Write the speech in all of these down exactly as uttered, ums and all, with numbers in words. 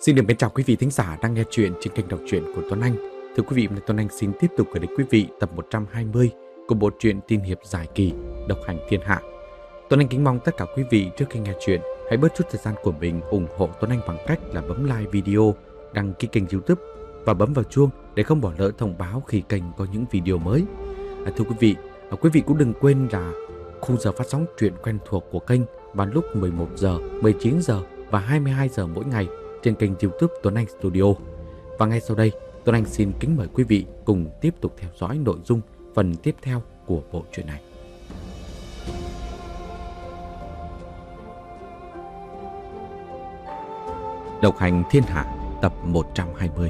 Xin được mến chào quý vị thính giả đang nghe chuyện trên kênh đọc truyện của Tuấn Anh. Thưa quý vị, Tuấn Anh xin tiếp tục gửi đến quý vị tập một trăm hai mươi của bộ truyện tiên hiệp dài kỳ Độc hành thiên hạ. Tuấn Anh kính mong tất cả quý vị trước khi nghe chuyện hãy bớt chút thời gian của mình ủng hộ Tuấn Anh bằng cách là bấm like video, đăng ký kênh YouTube và bấm vào chuông để không bỏ lỡ thông báo khi kênh có những video mới. À, thưa quý vị, à, quý vị cũng đừng quên là khung giờ phát sóng truyện quen thuộc của kênh vào lúc mười một giờ, mười chín giờ và hai mươi hai giờ mỗi ngày trên kênh YouTube Tuấn Anh Studio. Và ngay sau đây, Tuấn Anh xin kính mời quý vị cùng tiếp tục theo dõi nội dung phần tiếp theo của bộ truyện này. Độc hành thiên hạ tập một trăm hai mươi.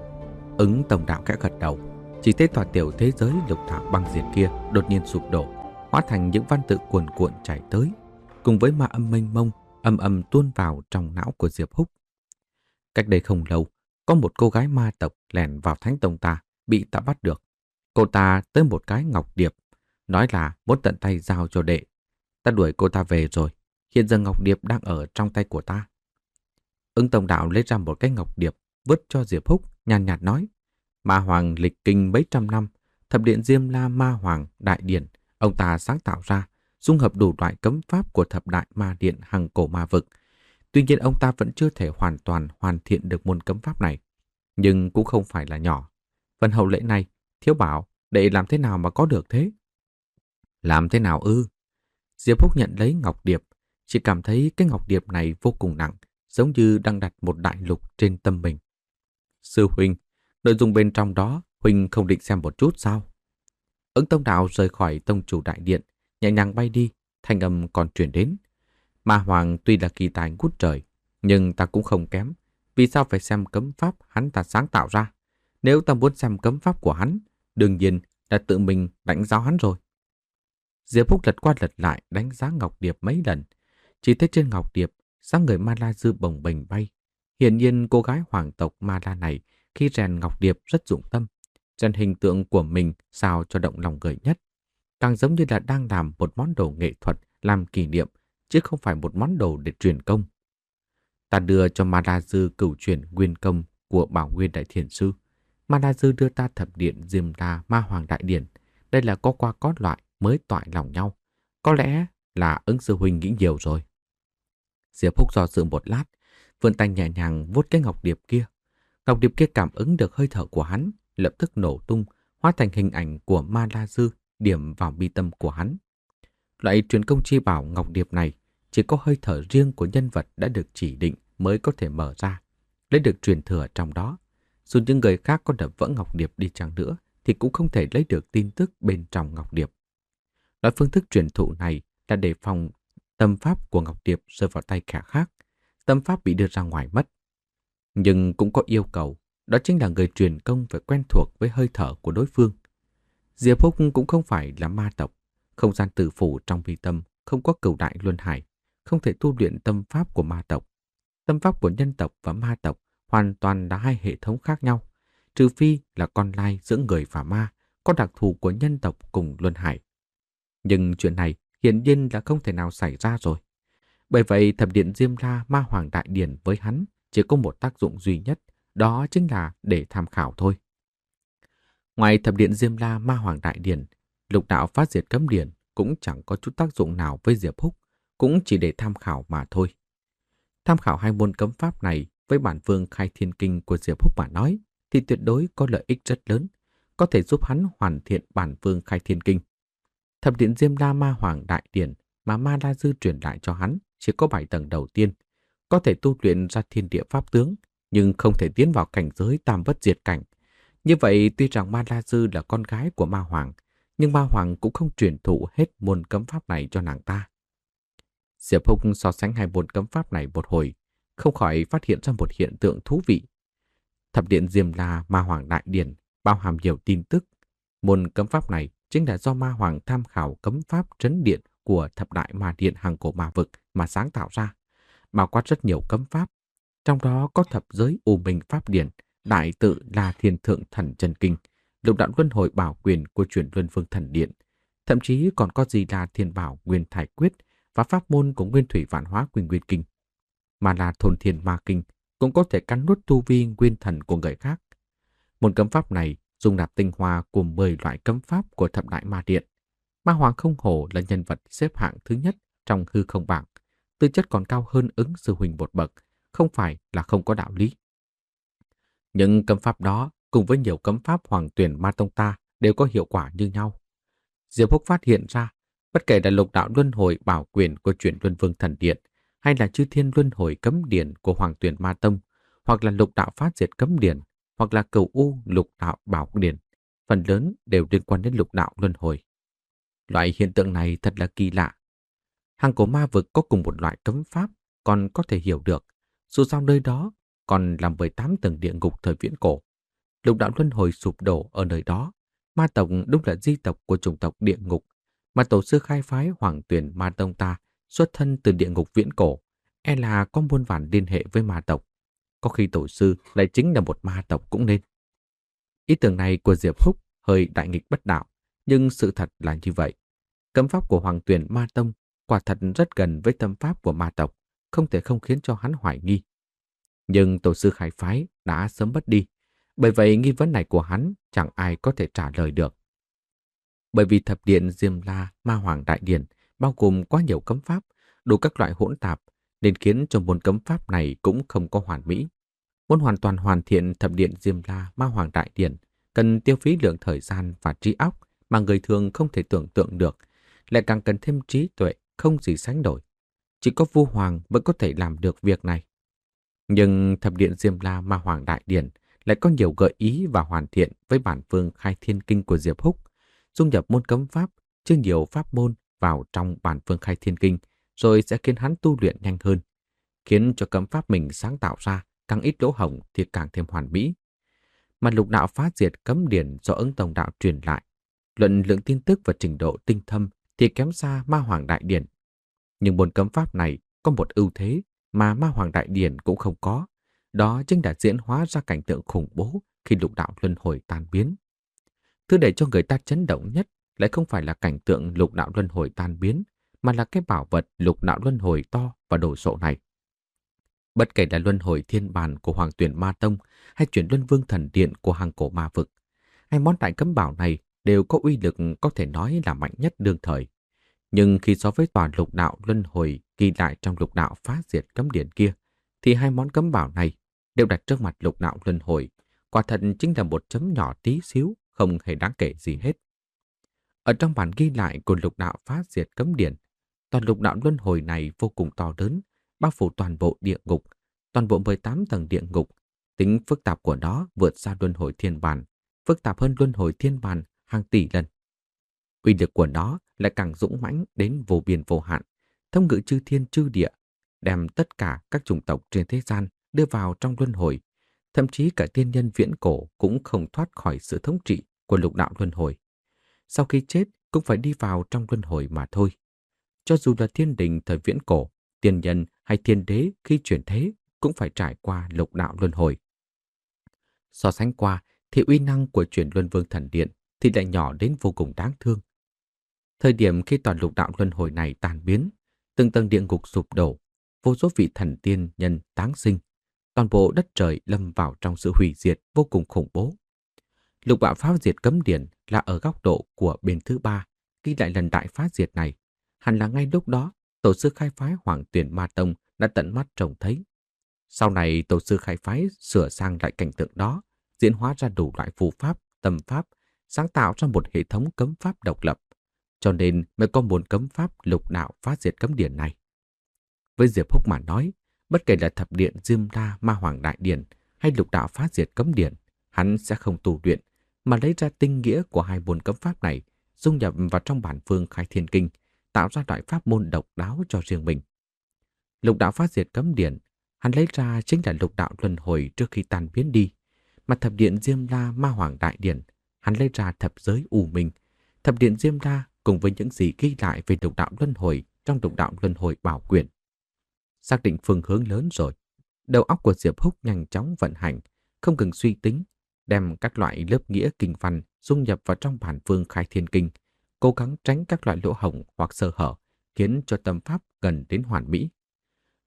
Ứng Tổng Đạo khẽ gật đầu, chỉ thấy tòa tiểu thế giới lục thảo băng diệt kia đột nhiên sụp đổ, hóa thành những văn tự cuồn cuộn chảy tới, cùng với ma âm mênh mông âm âm tuôn vào trong não của Diệp Húc. Cách đây không lâu, có một cô gái ma tộc lẻn vào thánh tông ta, bị ta bắt được. Cô ta tới một cái ngọc điệp, nói là muốn tận tay giao cho đệ. Ta đuổi cô ta về rồi, hiện giờ ngọc điệp đang ở trong tay của ta. Ứng Tổng Đạo lấy ra một cái ngọc điệp, vứt cho Diệp Húc, nhàn nhạt nói: Ma Hoàng lịch kinh mấy trăm năm, thập điện Diêm La Ma Hoàng Đại Điển, ông ta sáng tạo ra, dung hợp đủ loại cấm pháp của thập đại ma điện hằng cổ ma vực. Tuy nhiên ông ta vẫn chưa thể hoàn toàn hoàn thiện được môn cấm pháp này, nhưng cũng không phải là nhỏ. Phần hậu lễ này, thiếu bảo, đệ làm thế nào mà có được thế? Làm thế nào ư? Diệp Húc nhận lấy ngọc điệp, chỉ cảm thấy cái ngọc điệp này vô cùng nặng, giống như đang đặt một đại lục trên tâm mình. Sư huynh, nội dung bên trong đó, huynh không định xem một chút sao? Ứng Tông Đạo rời khỏi tông chủ đại điện, nhẹ nhàng bay đi, thanh âm còn truyền đến. Ma Hoàng tuy là kỳ tài ngút trời, nhưng ta cũng không kém. Vì sao phải xem cấm pháp hắn ta sáng tạo ra? Nếu ta muốn xem cấm pháp của hắn, đương nhiên là tự mình đánh giáo hắn rồi. Diệp Húc lật qua lật lại đánh giá ngọc điệp mấy lần. Chỉ thấy trên ngọc điệp, dáng người Ma La Dư bồng bềnh bay. Hiển nhiên cô gái hoàng tộc Ma La này khi rèn ngọc điệp rất dụng tâm. Rèn hình tượng của mình sao cho động lòng người nhất. Càng giống như là đang làm một món đồ nghệ thuật làm kỷ niệm, chứ không phải một món đồ để truyền công. Ta đưa cho Ma La Dư cửu truyền nguyên công của Bảo Nguyên Đại Thiền Sư. Ma La Dư đưa ta thập điện Diêm La Ma Hoàng Đại Điển. Đây là có qua có loại mới toại lòng nhau. Có lẽ là Ứng sư huynh nghĩ nhiều rồi. Diệp Húc do dự một lát, vươn tay nhẹ nhàng vuốt cái ngọc điệp kia. Ngọc điệp kia cảm ứng được hơi thở của hắn, lập tức nổ tung, hóa thành hình ảnh của Ma La Dư điểm vào mi tâm của hắn. Loại truyền công chi bảo ngọc điệp này chỉ có hơi thở riêng của nhân vật đã được chỉ định mới có thể mở ra, lấy được truyền thừa trong đó. Dù những người khác có đập vỡ ngọc điệp đi chăng nữa thì cũng không thể lấy được tin tức bên trong ngọc điệp. Loại phương thức truyền thụ này là để phòng tâm pháp của ngọc điệp rơi vào tay kẻ khác, tâm pháp bị đưa ra ngoài mất. Nhưng cũng có yêu cầu, đó chính là người truyền công phải quen thuộc với hơi thở của đối phương. Diệp Húc cũng không phải là ma tộc, không gian tử phủ trong vi tâm không có cửu đại luân hải, không thể tu luyện tâm pháp của ma tộc. Tâm pháp của nhân tộc và ma tộc hoàn toàn là hai hệ thống khác nhau, trừ phi là con lai giữa người và ma, có đặc thù của nhân tộc cùng luân hải. Nhưng chuyện này hiển nhiên là không thể nào xảy ra rồi. Bởi vậy thập điện Diêm La Ma Hoàng Đại Điển với hắn chỉ có một tác dụng duy nhất, đó chính là để tham khảo thôi. Ngoài thập điện Diêm La Ma Hoàng Đại Điển, lục đạo phát diệt cấm điển cũng chẳng có chút tác dụng nào với Diệp Húc, cũng chỉ để tham khảo mà thôi. Tham khảo hai môn cấm pháp này với bản vương khai thiên kinh của Diệp Húc mà nói thì tuyệt đối có lợi ích rất lớn, có thể giúp hắn hoàn thiện bản vương khai thiên kinh. Thập điện Diêm La Ma Hoàng Đại Điển mà Ma La Dư truyền lại cho hắn chỉ có bảy tầng đầu tiên, có thể tu luyện ra thiên địa pháp tướng, nhưng không thể tiến vào cảnh giới tam bất diệt cảnh. Như vậy tuy rằng Ma La Dư là con gái của Ma Hoàng, nhưng Ma Hoàng cũng không truyền thụ hết môn cấm pháp này cho nàng ta. Diệp Húc so sánh hai môn cấm pháp này một hồi, không khỏi phát hiện ra một hiện tượng thú vị. Thập điện Diêm La Ma Hoàng Đại Điển bao hàm nhiều tin tức. Môn cấm pháp này chính là do Ma Hoàng tham khảo cấm pháp trấn điện của thập đại ma điện hàng cổ ma vực mà sáng tạo ra, bao quát rất nhiều cấm pháp. Trong đó có thập giới U Minh Pháp Điển, Đại Tự La Thiên Thượng Thần Chân Kinh, lục đạo luân hồi bảo quyền của chuyển luân phương thần điện, thậm chí còn có Di La Thiên Bảo Nguyên Thải Quyết và pháp môn của Nguyên Thủy Vạn Hóa Quỳnh Nguyên Kinh. Mà là Thôn Thiên Ma Kinh cũng có thể cắn nuốt tu vi nguyên thần của người khác. Môn cấm pháp này dung nạp tinh hoa của mười loại cấm pháp của thập đại ma điện. Ma Hoàng không hổ là nhân vật xếp hạng thứ nhất trong hư không bảng, tư chất còn cao hơn Ứng sư huynh một bậc, không phải là không có đạo lý. Những cấm pháp đó cùng với nhiều cấm pháp Hoàng Tuyển Ma Tông ta đều có hiệu quả như nhau. Diệp Húc phát hiện ra, bất kể là lục đạo luân hồi bảo quyền của Chuyển Luân Vương Thần Điện, hay là chư thiên luân hồi cấm điển của Hoàng Tuyển Ma Tông, hoặc là lục đạo phát diệt cấm điển, hoặc là cửu u lục đạo bảo điển, phần lớn đều liên quan đến lục đạo luân hồi. Loại hiện tượng này thật là kỳ lạ. Hàng cổ ma vực có cùng một loại cấm pháp, còn có thể hiểu được, dù sao nơi đó còn là mười tám tầng địa ngục thời viễn cổ. Lục đạo luân hồi sụp đổ ở nơi đó, ma tộc đúng là di tộc của chủng tộc địa ngục, mà tổ sư khai phái Hoàng Tuyển Ma Tông ta xuất thân từ địa ngục viễn cổ, e là có muôn vàn liên hệ với ma tộc. Có khi tổ sư lại chính là một ma tộc cũng nên. Ý tưởng này của Diệp Húc hơi đại nghịch bất đạo, nhưng sự thật là như vậy. Cấm pháp của Hoàng Tuyển Ma Tông quả thật rất gần với tâm pháp của ma tộc, không thể không khiến cho hắn hoài nghi. Nhưng tổ sư khai phái đã sớm mất đi, bởi vậy nghi vấn này của hắn chẳng ai có thể trả lời được. Bởi vì thập điện Diêm La Ma Hoàng Đại Điển bao gồm quá nhiều cấm pháp, đủ các loại hỗn tạp, nên khiến cho môn cấm pháp này cũng không có hoàn mỹ. Muốn hoàn toàn hoàn thiện thập điện Diêm La Ma Hoàng Đại Điển cần tiêu phí lượng thời gian và trí óc mà người thường không thể tưởng tượng được, lại càng cần thêm trí tuệ không gì sánh nổi. Chỉ có Vu Hoàng mới có thể làm được việc này. Nhưng thập điện Diêm La Ma Hoàng Đại Điển lại có nhiều gợi ý và hoàn thiện với bản phương Khai Thiên Kinh của Diệp Húc, dung nhập môn cấm pháp, chưa nhiều pháp môn vào trong bản phương Khai Thiên Kinh, rồi sẽ khiến hắn tu luyện nhanh hơn, khiến cho cấm pháp mình sáng tạo ra càng ít lỗ hổng thì càng thêm hoàn mỹ. Mà lục đạo phá diệt cấm điển do Ứng Tông đạo truyền lại, luận lượng tin tức và trình độ tinh thâm thì kém xa Ma Hoàng Đại Điển. Nhưng môn cấm pháp này có một ưu thế mà Ma Hoàng Đại Điển cũng không có, đó chính là diễn hóa ra cảnh tượng khủng bố khi lục đạo luân hồi tan biến. Thứ để cho người ta chấn động nhất lại không phải là cảnh tượng lục đạo luân hồi tan biến, mà là cái bảo vật lục đạo luân hồi to và đồ sộ này. Bất kể là luân hồi thiên bàn của Hoàng Tuyển Ma Tông hay Chuyển Luân Vương Thần Điện của hàng cổ ma vực, hai món đại cấm bảo này đều có uy lực có thể nói là mạnh nhất đương thời. Nhưng khi so với tòa lục đạo luân hồi ghi lại trong lục đạo phá diệt cấm điển kia, thì hai món cấm bảo này đều đặt trước mặt lục đạo luân hồi, quả thật chính là một chấm nhỏ tí xíu, không hề đáng kể gì hết. Ở trong bản ghi lại của lục đạo phá diệt cấm điển, toàn lục đạo luân hồi này vô cùng to lớn, bao phủ toàn bộ địa ngục, toàn bộ mười tám tầng địa ngục. Tính phức tạp của nó vượt xa luân hồi thiên bàn, phức tạp hơn luân hồi thiên bàn hàng tỷ lần. Uy lực của nó lại càng dũng mãnh đến vô biên vô hạn, thông ngự chư thiên chư địa, đem tất cả các chủng tộc trên thế gian đưa vào trong luân hồi. Thậm chí cả tiên nhân viễn cổ cũng không thoát khỏi sự thống trị của lục đạo luân hồi. Sau khi chết cũng phải đi vào trong luân hồi mà thôi. Cho dù là thiên đình thời viễn cổ, tiên nhân hay thiên đế khi chuyển thế cũng phải trải qua lục đạo luân hồi. So sánh qua thì uy năng của Chuyển Luân Vương Thần Điện thì lại nhỏ đến vô cùng đáng thương. Thời điểm khi toàn lục đạo luân hồi này tan biến, từng tầng địa ngục sụp đổ, vô số vị thần tiên nhân táng sinh, toàn bộ đất trời lâm vào trong sự hủy diệt vô cùng khủng bố. Lục đạo phá diệt cấm điển là ở góc độ của bên thứ ba, ghi lại lần đại phá diệt này, hẳn là ngay lúc đó tổ sư khai phái Hoàng Tuyển Ma Tông đã tận mắt trông thấy. Sau này tổ sư khai phái sửa sang lại cảnh tượng đó, diễn hóa ra đủ loại phù pháp, tâm pháp, sáng tạo ra một hệ thống cấm pháp độc lập, cho nên mới có môn cấm pháp lục đạo phá diệt cấm điển này. Với Diệp Húc mà nói, bất kể là thập điện Diêm La Ma Hoàng Đại Điển hay lục đạo phá diệt cấm điển, hắn sẽ không tu luyện, mà lấy ra tinh nghĩa của hai môn cấm pháp này, dung nhập vào trong bản phương Khai Thiên Kinh, tạo ra loại pháp môn độc đáo cho riêng mình. Lục đạo phá diệt cấm điển, hắn lấy ra chính là lục đạo luân hồi trước khi tan biến đi, mà thập điện Diêm La Ma Hoàng Đại Điển, hắn lấy ra thập giới u minh. Thập điện Diêm La cùng với những gì ghi lại về lục đạo luân hồi trong lục đạo luân hồi bảo quyển. Xác định phương hướng lớn rồi, đầu óc của Diệp Húc nhanh chóng vận hành, không ngừng suy tính, đem các loại lớp nghĩa kinh văn dung nhập vào trong bản phương Khai Thiên Kinh, cố gắng tránh các loại lỗ hổng hoặc sơ hở, khiến cho tâm pháp gần đến hoàn mỹ.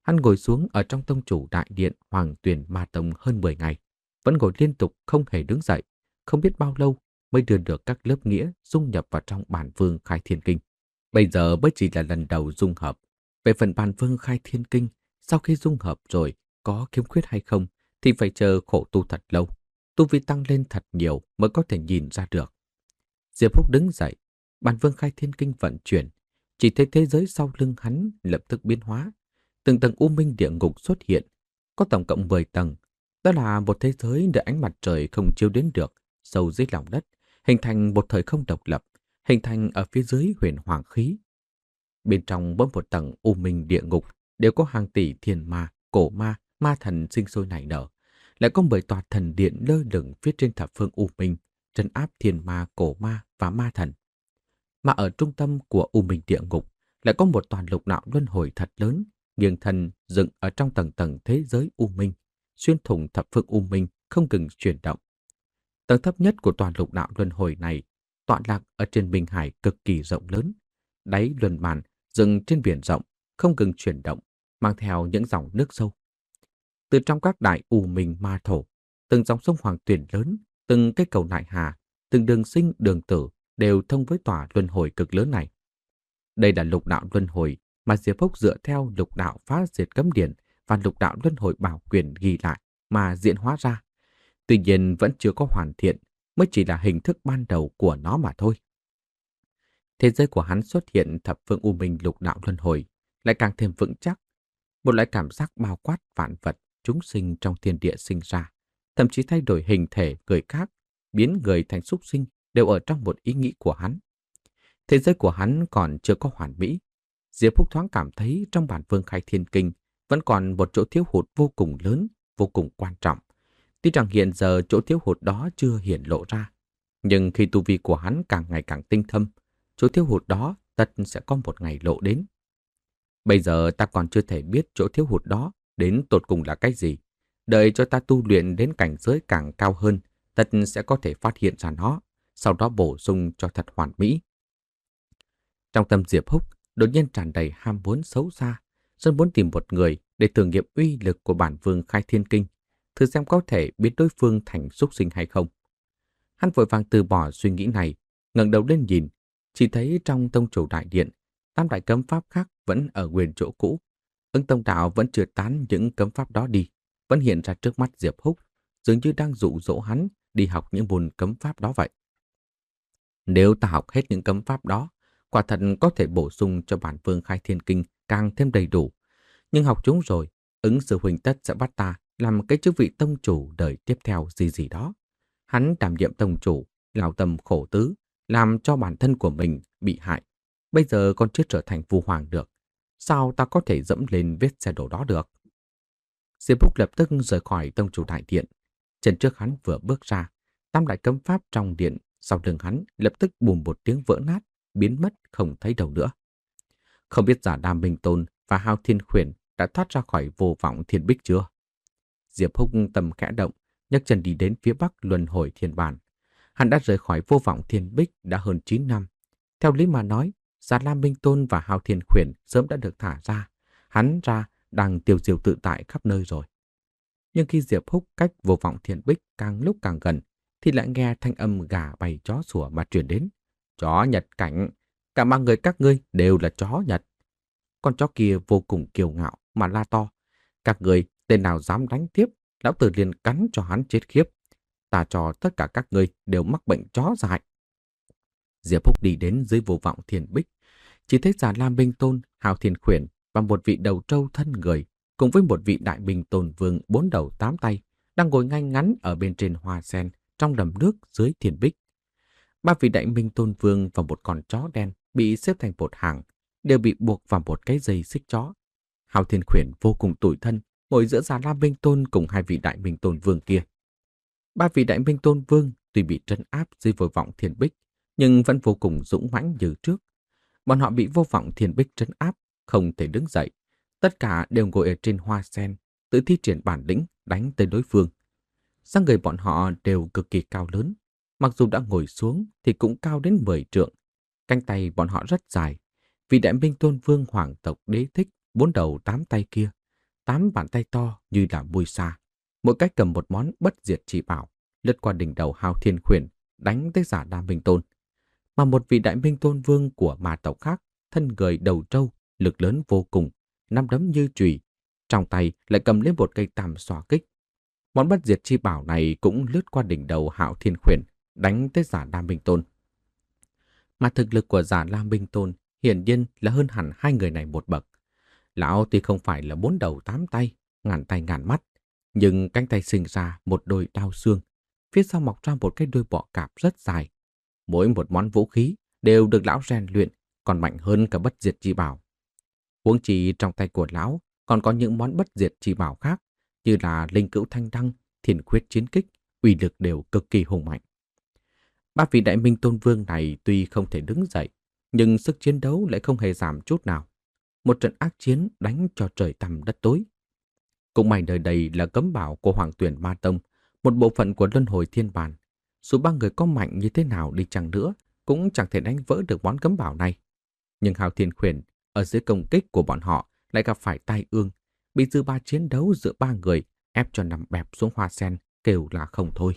Hắn ngồi xuống ở trong tông chủ đại điện Hoàng Tuyền Ma Tông hơn mười ngày, vẫn ngồi liên tục không hề đứng dậy, không biết bao lâu mới đưa được các lớp nghĩa dung nhập vào trong bản vương khai thiên kinh. Bây giờ mới chỉ là lần đầu dung hợp. Về phần bản vương khai thiên kinh, sau khi dung hợp rồi có khiếm khuyết hay không thì phải chờ khổ tu thật lâu. Tu vi tăng lên thật nhiều mới có thể nhìn ra được. Diệp Húc đứng dậy, bản vương khai thiên kinh vận chuyển, chỉ thấy thế giới sau lưng hắn lập tức biến hóa. Từng tầng u minh địa ngục xuất hiện, có tổng cộng mười tầng. Đó là một thế giới để ánh mặt trời không chiếu đến được, sâu dưới lòng đất, hình thành một thời không độc lập, hình thành ở phía dưới huyền hoàng khí. Bên trong mỗi một tầng u minh địa ngục đều có hàng tỷ thiên ma, cổ ma, ma thần sinh sôi nảy nở. Lại có mười tòa thần điện lơ lửng phía trên thập phương u minh, trấn áp thiên ma, cổ ma và ma thần. Mà ở trung tâm của u minh địa ngục lại có một toàn lục đạo luân hồi thật lớn, nghiêng thân dựng ở trong tầng tầng thế giới u minh, xuyên thủng thập phương u minh không ngừng chuyển động. Tầng thấp nhất của toàn lục đạo luân hồi này tọa lạc ở trên Minh Hải cực kỳ rộng lớn, đáy luân bàn dựng trên biển rộng, không ngừng chuyển động, mang theo những dòng nước sâu. Từ trong các đại u minh ma thổ, từng dòng sông Hoàng Tuyền lớn, từng cái cầu nại hà, từng đường sinh đường tử đều thông với tòa luân hồi cực lớn này. Đây là lục đạo luân hồi mà Diệp Húc dựa theo lục đạo phá diệt cấm điển và lục đạo luân hồi bảo quyền ghi lại mà diễn hóa ra. Tuy nhiên vẫn chưa có hoàn thiện, mới chỉ là hình thức ban đầu của nó mà thôi. Thế giới của hắn xuất hiện thập phương u minh lục đạo luân hồi, lại càng thêm vững chắc. Một loại cảm giác bao quát vạn vật, chúng sinh trong thiên địa sinh ra, thậm chí thay đổi hình thể người khác, biến người thành súc sinh đều ở trong một ý nghĩ của hắn. Thế giới của hắn còn chưa có hoàn mỹ. Diệp Húc thoáng cảm thấy trong bản vương khai thiên kinh vẫn còn một chỗ thiếu hụt vô cùng lớn, vô cùng quan trọng. Tuy rằng hiện giờ chỗ thiếu hụt đó chưa hiển lộ ra, nhưng khi tu vi của hắn càng ngày càng tinh thâm, chỗ thiếu hụt đó tất sẽ có một ngày lộ đến. Bây giờ ta còn chưa thể biết chỗ thiếu hụt đó đến tột cùng là cái gì. Đợi cho ta tu luyện đến cảnh giới càng cao hơn, tất sẽ có thể phát hiện ra nó, sau đó bổ sung cho thật hoàn mỹ. Trong tâm Diệp Húc đột nhiên tràn đầy ham muốn xấu xa, rất muốn tìm một người để thử nghiệm uy lực của bản vương khai thiên kinh, thử xem có thể biến đối phương thành súc sinh hay không. Hắn vội vàng từ bỏ suy nghĩ này, ngẩng đầu lên nhìn, chỉ thấy trong tông chủ đại điện, tam đại cấm pháp khác vẫn ở nguyên chỗ cũ. Ứng tông đạo vẫn chưa tán những cấm pháp đó đi, vẫn hiện ra trước mắt Diệp Húc, dường như đang dụ dỗ hắn đi học những môn cấm pháp đó vậy. Nếu ta học hết những cấm pháp đó, quả thật có thể bổ sung cho bản vương khai thiên kinh càng thêm đầy đủ. Nhưng học chúng rồi, ứng sư huynh tất sẽ bắt ta làm cái chức vị tông chủ đời tiếp theo gì gì đó. Hắn đảm nhiệm tông chủ, lao tâm khổ tứ, làm cho bản thân của mình bị hại. Bây giờ còn chưa trở thành vua hoàng được. Sao ta có thể dẫm lên vết xe đổ đó được? Diệp Húc lập tức rời khỏi tông chủ đại điện. Chân trước hắn vừa bước ra, tam đại cấm pháp trong điện sau lưng hắn lập tức bùm một tiếng vỡ nát, biến mất không thấy đâu nữa. Không biết Giả Đam Minh Tôn và Hao Thiên Khuyển đã thoát ra khỏi vô vọng thiên bích chưa? Diệp Húc tâm khẽ động, nhấc chân đi đến phía bắc luân hồi thiên bản. Hắn đã rời khỏi vô vọng thiên bích đã hơn chín năm. Theo lý mà nói, Giả Lam Minh Tôn và Hao Thiên Khuyển sớm đã được thả ra. Hắn ra đang tiêu diêu tự tại khắp nơi rồi. Nhưng khi Diệp Húc cách vô vọng thiên bích càng lúc càng gần, thì lại nghe thanh âm gà bay chó sủa mà truyền đến. Chó Nhật cảnh, cả ba người các ngươi đều là chó Nhật. Con chó kia vô cùng kiêu ngạo mà la to. Các người tên nào dám đánh tiếp, lão tử liền cắn cho hắn chết khiếp. Ta cho tất cả các ngươi đều mắc bệnh chó dại. Diệp Húc đi đến dưới vô vọng thiên bích, chỉ thấy Già Lam Minh Tôn, Hào Thiên Khuyển và một vị đầu trâu thân người, cùng với một vị đại bình tôn vương bốn đầu tám tay, đang ngồi ngay ngắn ở bên trên hoa sen trong đầm nước dưới thiên bích. Ba vị đại minh tôn vương và một con chó đen bị xếp thành một hàng, đều bị buộc vào một cái dây xích chó. Hào Thiên Khuyển vô cùng tủi thân, ngồi giữa Già Lam Minh Tôn cùng hai vị đại minh tôn vương kia. Ba vị đại minh tôn vương tuy bị trấn áp dưới vô vọng thiên bích, nhưng vẫn vô cùng dũng mãnh như trước. Bọn họ bị vô vọng thiên bích trấn áp, không thể đứng dậy. Tất cả đều ngồi ở trên hoa sen, tự thi triển bản lĩnh đánh tới đối phương. Dáng người bọn họ đều cực kỳ cao lớn, mặc dù đã ngồi xuống thì cũng cao đến mười trượng. Cánh tay bọn họ rất dài, vì đại minh tôn vương hoàng tộc đế thích bốn đầu tám tay kia tám bàn tay to như là mui sa, mỗi cách cầm một món bất diệt chi bảo, lướt qua đỉnh đầu Hao Thiên Khuyển, đánh tới Già Lam Minh Tôn. Mà một vị đại minh tôn vương của ma tộc khác, thân người đầu trâu, lực lớn vô cùng, nắm đấm như chùy, trong tay lại cầm lấy một cây tam xòa kích. Món bất diệt chi bảo này cũng lướt qua đỉnh đầu Hạo Thiên Khuyển, đánh tới Già Lam Minh Tôn. Mà thực lực của Già Lam Minh Tôn hiển nhiên là hơn hẳn hai người này một bậc. Lão tuy không phải là bốn đầu tám tay, ngàn tay ngàn mắt, nhưng cánh tay sinh ra một đôi đao xương, phía sau mọc ra một cái đuôi bọ cạp rất dài. Mỗi một món vũ khí đều được lão rèn luyện, còn mạnh hơn cả bất diệt chi bảo. Huống chi trong tay của lão còn có những món bất diệt chi bảo khác, như là linh cữu thanh đăng, thiên khuyết chiến kích, uy lực đều cực kỳ hùng mạnh. Ba vị đại minh tôn vương này tuy không thể đứng dậy, nhưng sức chiến đấu lại không hề giảm chút nào. Một trận ác chiến đánh cho trời tăm đất tối. Cũng may nơi đây là cấm bảo của Hoàng Tuyển Ma Tông, một bộ phận của Luân Hồi Thiên Bàn. Dù ba người có mạnh như thế nào đi chăng nữa, cũng chẳng thể đánh vỡ được món cấm bảo này. Nhưng Hạo Thiên Khuyển ở dưới công kích của bọn họ lại gặp phải tai ương, bị dư ba chiến đấu giữa ba người ép cho nằm bẹp xuống hoa sen, kêu là không thôi.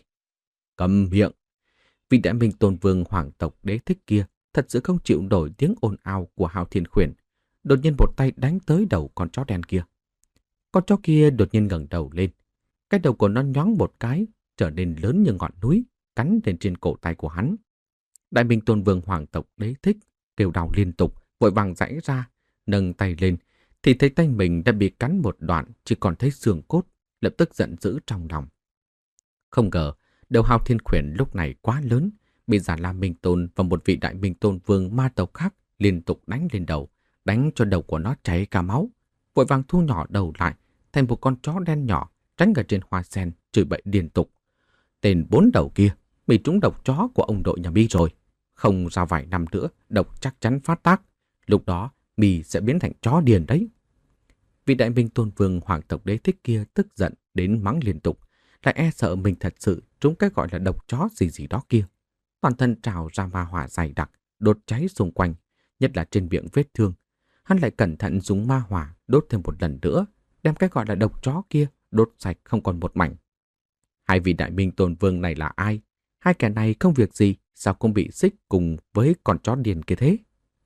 Câm miệng! Vị đại minh tôn vương hoàng tộc Đế Thích kia thật sự không chịu nổi tiếng ồn ào của Hạo Thiên Khuyển, đột nhiên một tay đánh tới đầu con chó đen kia. Con chó kia đột nhiên ngẩng đầu lên, cái đầu của nó nhoáng một cái, trở nên lớn như ngọn núi, cắn lên trên cổ tay của hắn. Đại minh tôn vương hoàng tộc Đế Thích kêu đau liên tục, vội vàng giãy ra, nâng tay lên, thì thấy tay mình đã bị cắn một đoạn, chỉ còn thấy xương cốt, lập tức giận dữ trong lòng. Không ngờ, đầu Hạo Thiên Khuyển lúc này quá lớn, bị Già Lam Minh Tôn và một vị đại minh tôn vương ma tộc khác liên tục đánh lên đầu, đánh cho đầu của nó chảy cả máu, vội vàng thu nhỏ đầu lại thành một con chó đen nhỏ, tránh ở trên hoa sen, chửi bậy liên tục. Tên bốn đầu kia bị trúng độc chó của ông đội nhà Mi rồi, không ra vài năm nữa độc chắc chắn phát tác, lúc đó Mi sẽ biến thành chó điền đấy. Vị đại minh tôn vương hoàng tộc Đế Thích kia tức giận đến mắng liên tục, lại e sợ mình thật sự trúng cái gọi là độc chó gì gì đó kia. Toàn thân trào ra ma hỏa dày đặc, đốt cháy xung quanh, nhất là trên miệng vết thương. Hắn lại cẩn thận dùng ma hỏa đốt thêm một lần nữa, đem cái gọi là độc chó kia đốt sạch không còn một mảnh. Hai vị đại minh tôn vương này là ai? Hai kẻ này không việc gì, sao cũng bị xích cùng với con chó điên kia thế?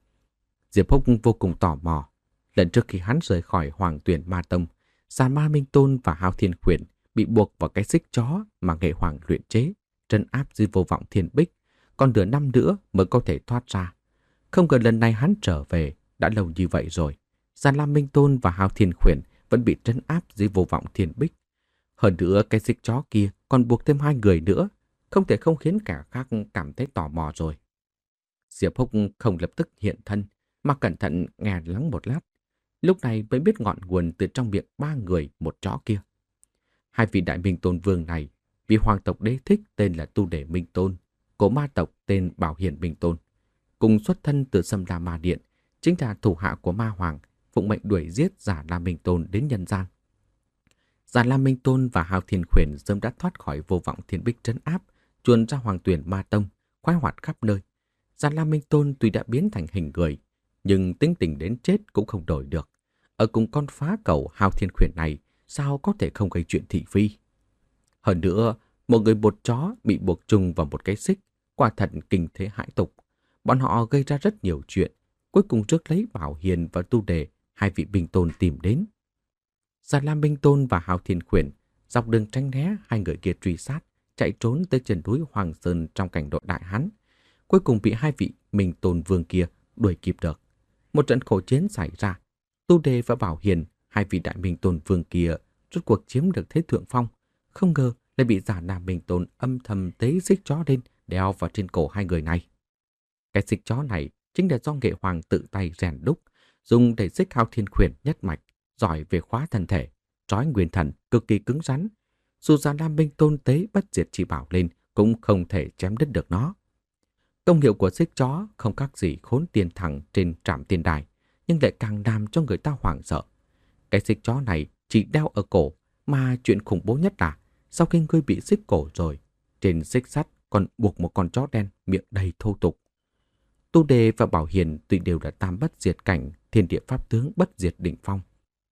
Diệp Húc vô cùng tò mò. Lần trước khi hắn rời khỏi Hoàng Tuyển Ma Tông, Già Ma Minh Tôn và Hạo Thiên Khuyển bị buộc vào cái xích chó mà Nghệ Hoàng luyện chế, trấn áp dưới vô vọng thiên bích, còn nửa năm nữa mới có thể thoát ra. Không ngờ lần này hắn trở về, đã lâu như vậy rồi, Già Lam Minh Tôn và Hạo Thiên Khuyển vẫn bị trấn áp dưới vô vọng thiên bích. Hơn nữa cái xích chó kia còn buộc thêm hai người nữa, không thể không khiến kẻ khác cảm thấy tò mò rồi. Diệp Húc không lập tức hiện thân, mà cẩn thận nghe lắng một lát. Lúc này mới biết ngọn nguồn từ trong miệng ba người một chó kia. Hai vị đại minh tôn vương này, vị hoàng tộc Đế Thích tên là Tu Đề Minh Tôn, của ma tộc tên Bảo Hiền Minh Tôn, cùng xuất thân từ Sâm La Ma Điện, chính là thủ hạ của ma hoàng, phụng mệnh đuổi giết Già Lam Minh Tôn đến nhân gian. Già Lam Minh Tôn và Hạo Thiên Khuyển sớm đã thoát khỏi vô vọng thiên bích trấn áp, chuồn ra Hoàng Tuyển Ma Tông, khoái hoạt khắp nơi. Già Lam Minh Tôn tuy đã biến thành hình người, nhưng tính tình đến chết cũng không đổi được. Ở cùng con phá cầu Hạo Thiên Khuyển này, sao có thể không gây chuyện thị phi? Hơn nữa, một người một chó bị buộc chung vào một cái xích, quả thật kinh thế hãi tục. Bọn họ gây ra rất nhiều chuyện, cuối cùng rước lấy Bảo Hiền và Tu Đề, hai vị Minh Tôn tìm đến. Già Lam Minh Tôn và Hạo Thiên Khuyển dọc đường tránh né hai người kia truy sát, chạy trốn tới chân núi Hoàng Sơn trong cảnh đội đại hán. Cuối cùng bị hai vị Minh Tôn vương kia đuổi kịp được. Một trận khổ chiến xảy ra, Tu Đề và Bảo Hiền, hai vị đại Minh Tôn vương kia rốt cuộc chiếm được thế thượng phong, không ngờ lại bị Già Lam Minh Tôn âm thầm tế xích chó lên đeo vào trên cổ hai người này. Cái xích chó này chính là do Nghệ Hoàng tự tay rèn đúc, dùng để xích Hạo Thiên Khuyển nhất mạch, giỏi về khóa thân thể, trói nguyên thần cực kỳ cứng rắn. Dù Già Lam Minh Tôn tế bất diệt chi bảo lên cũng không thể chém đứt được nó. Công hiệu của xích chó không khác gì khốn tiền thẳng trên trạm tiên đài, nhưng lại càng làm cho người ta hoảng sợ. Cái xích chó này chỉ đeo ở cổ, mà chuyện khủng bố nhất là sau khi ngươi bị xích cổ rồi, trên xích sắt còn buộc một con chó đen miệng đầy thô tục. Tu Đề và Bảo Hiền tuy đều là tam bất diệt cảnh, thiên địa pháp tướng bất diệt đỉnh phong,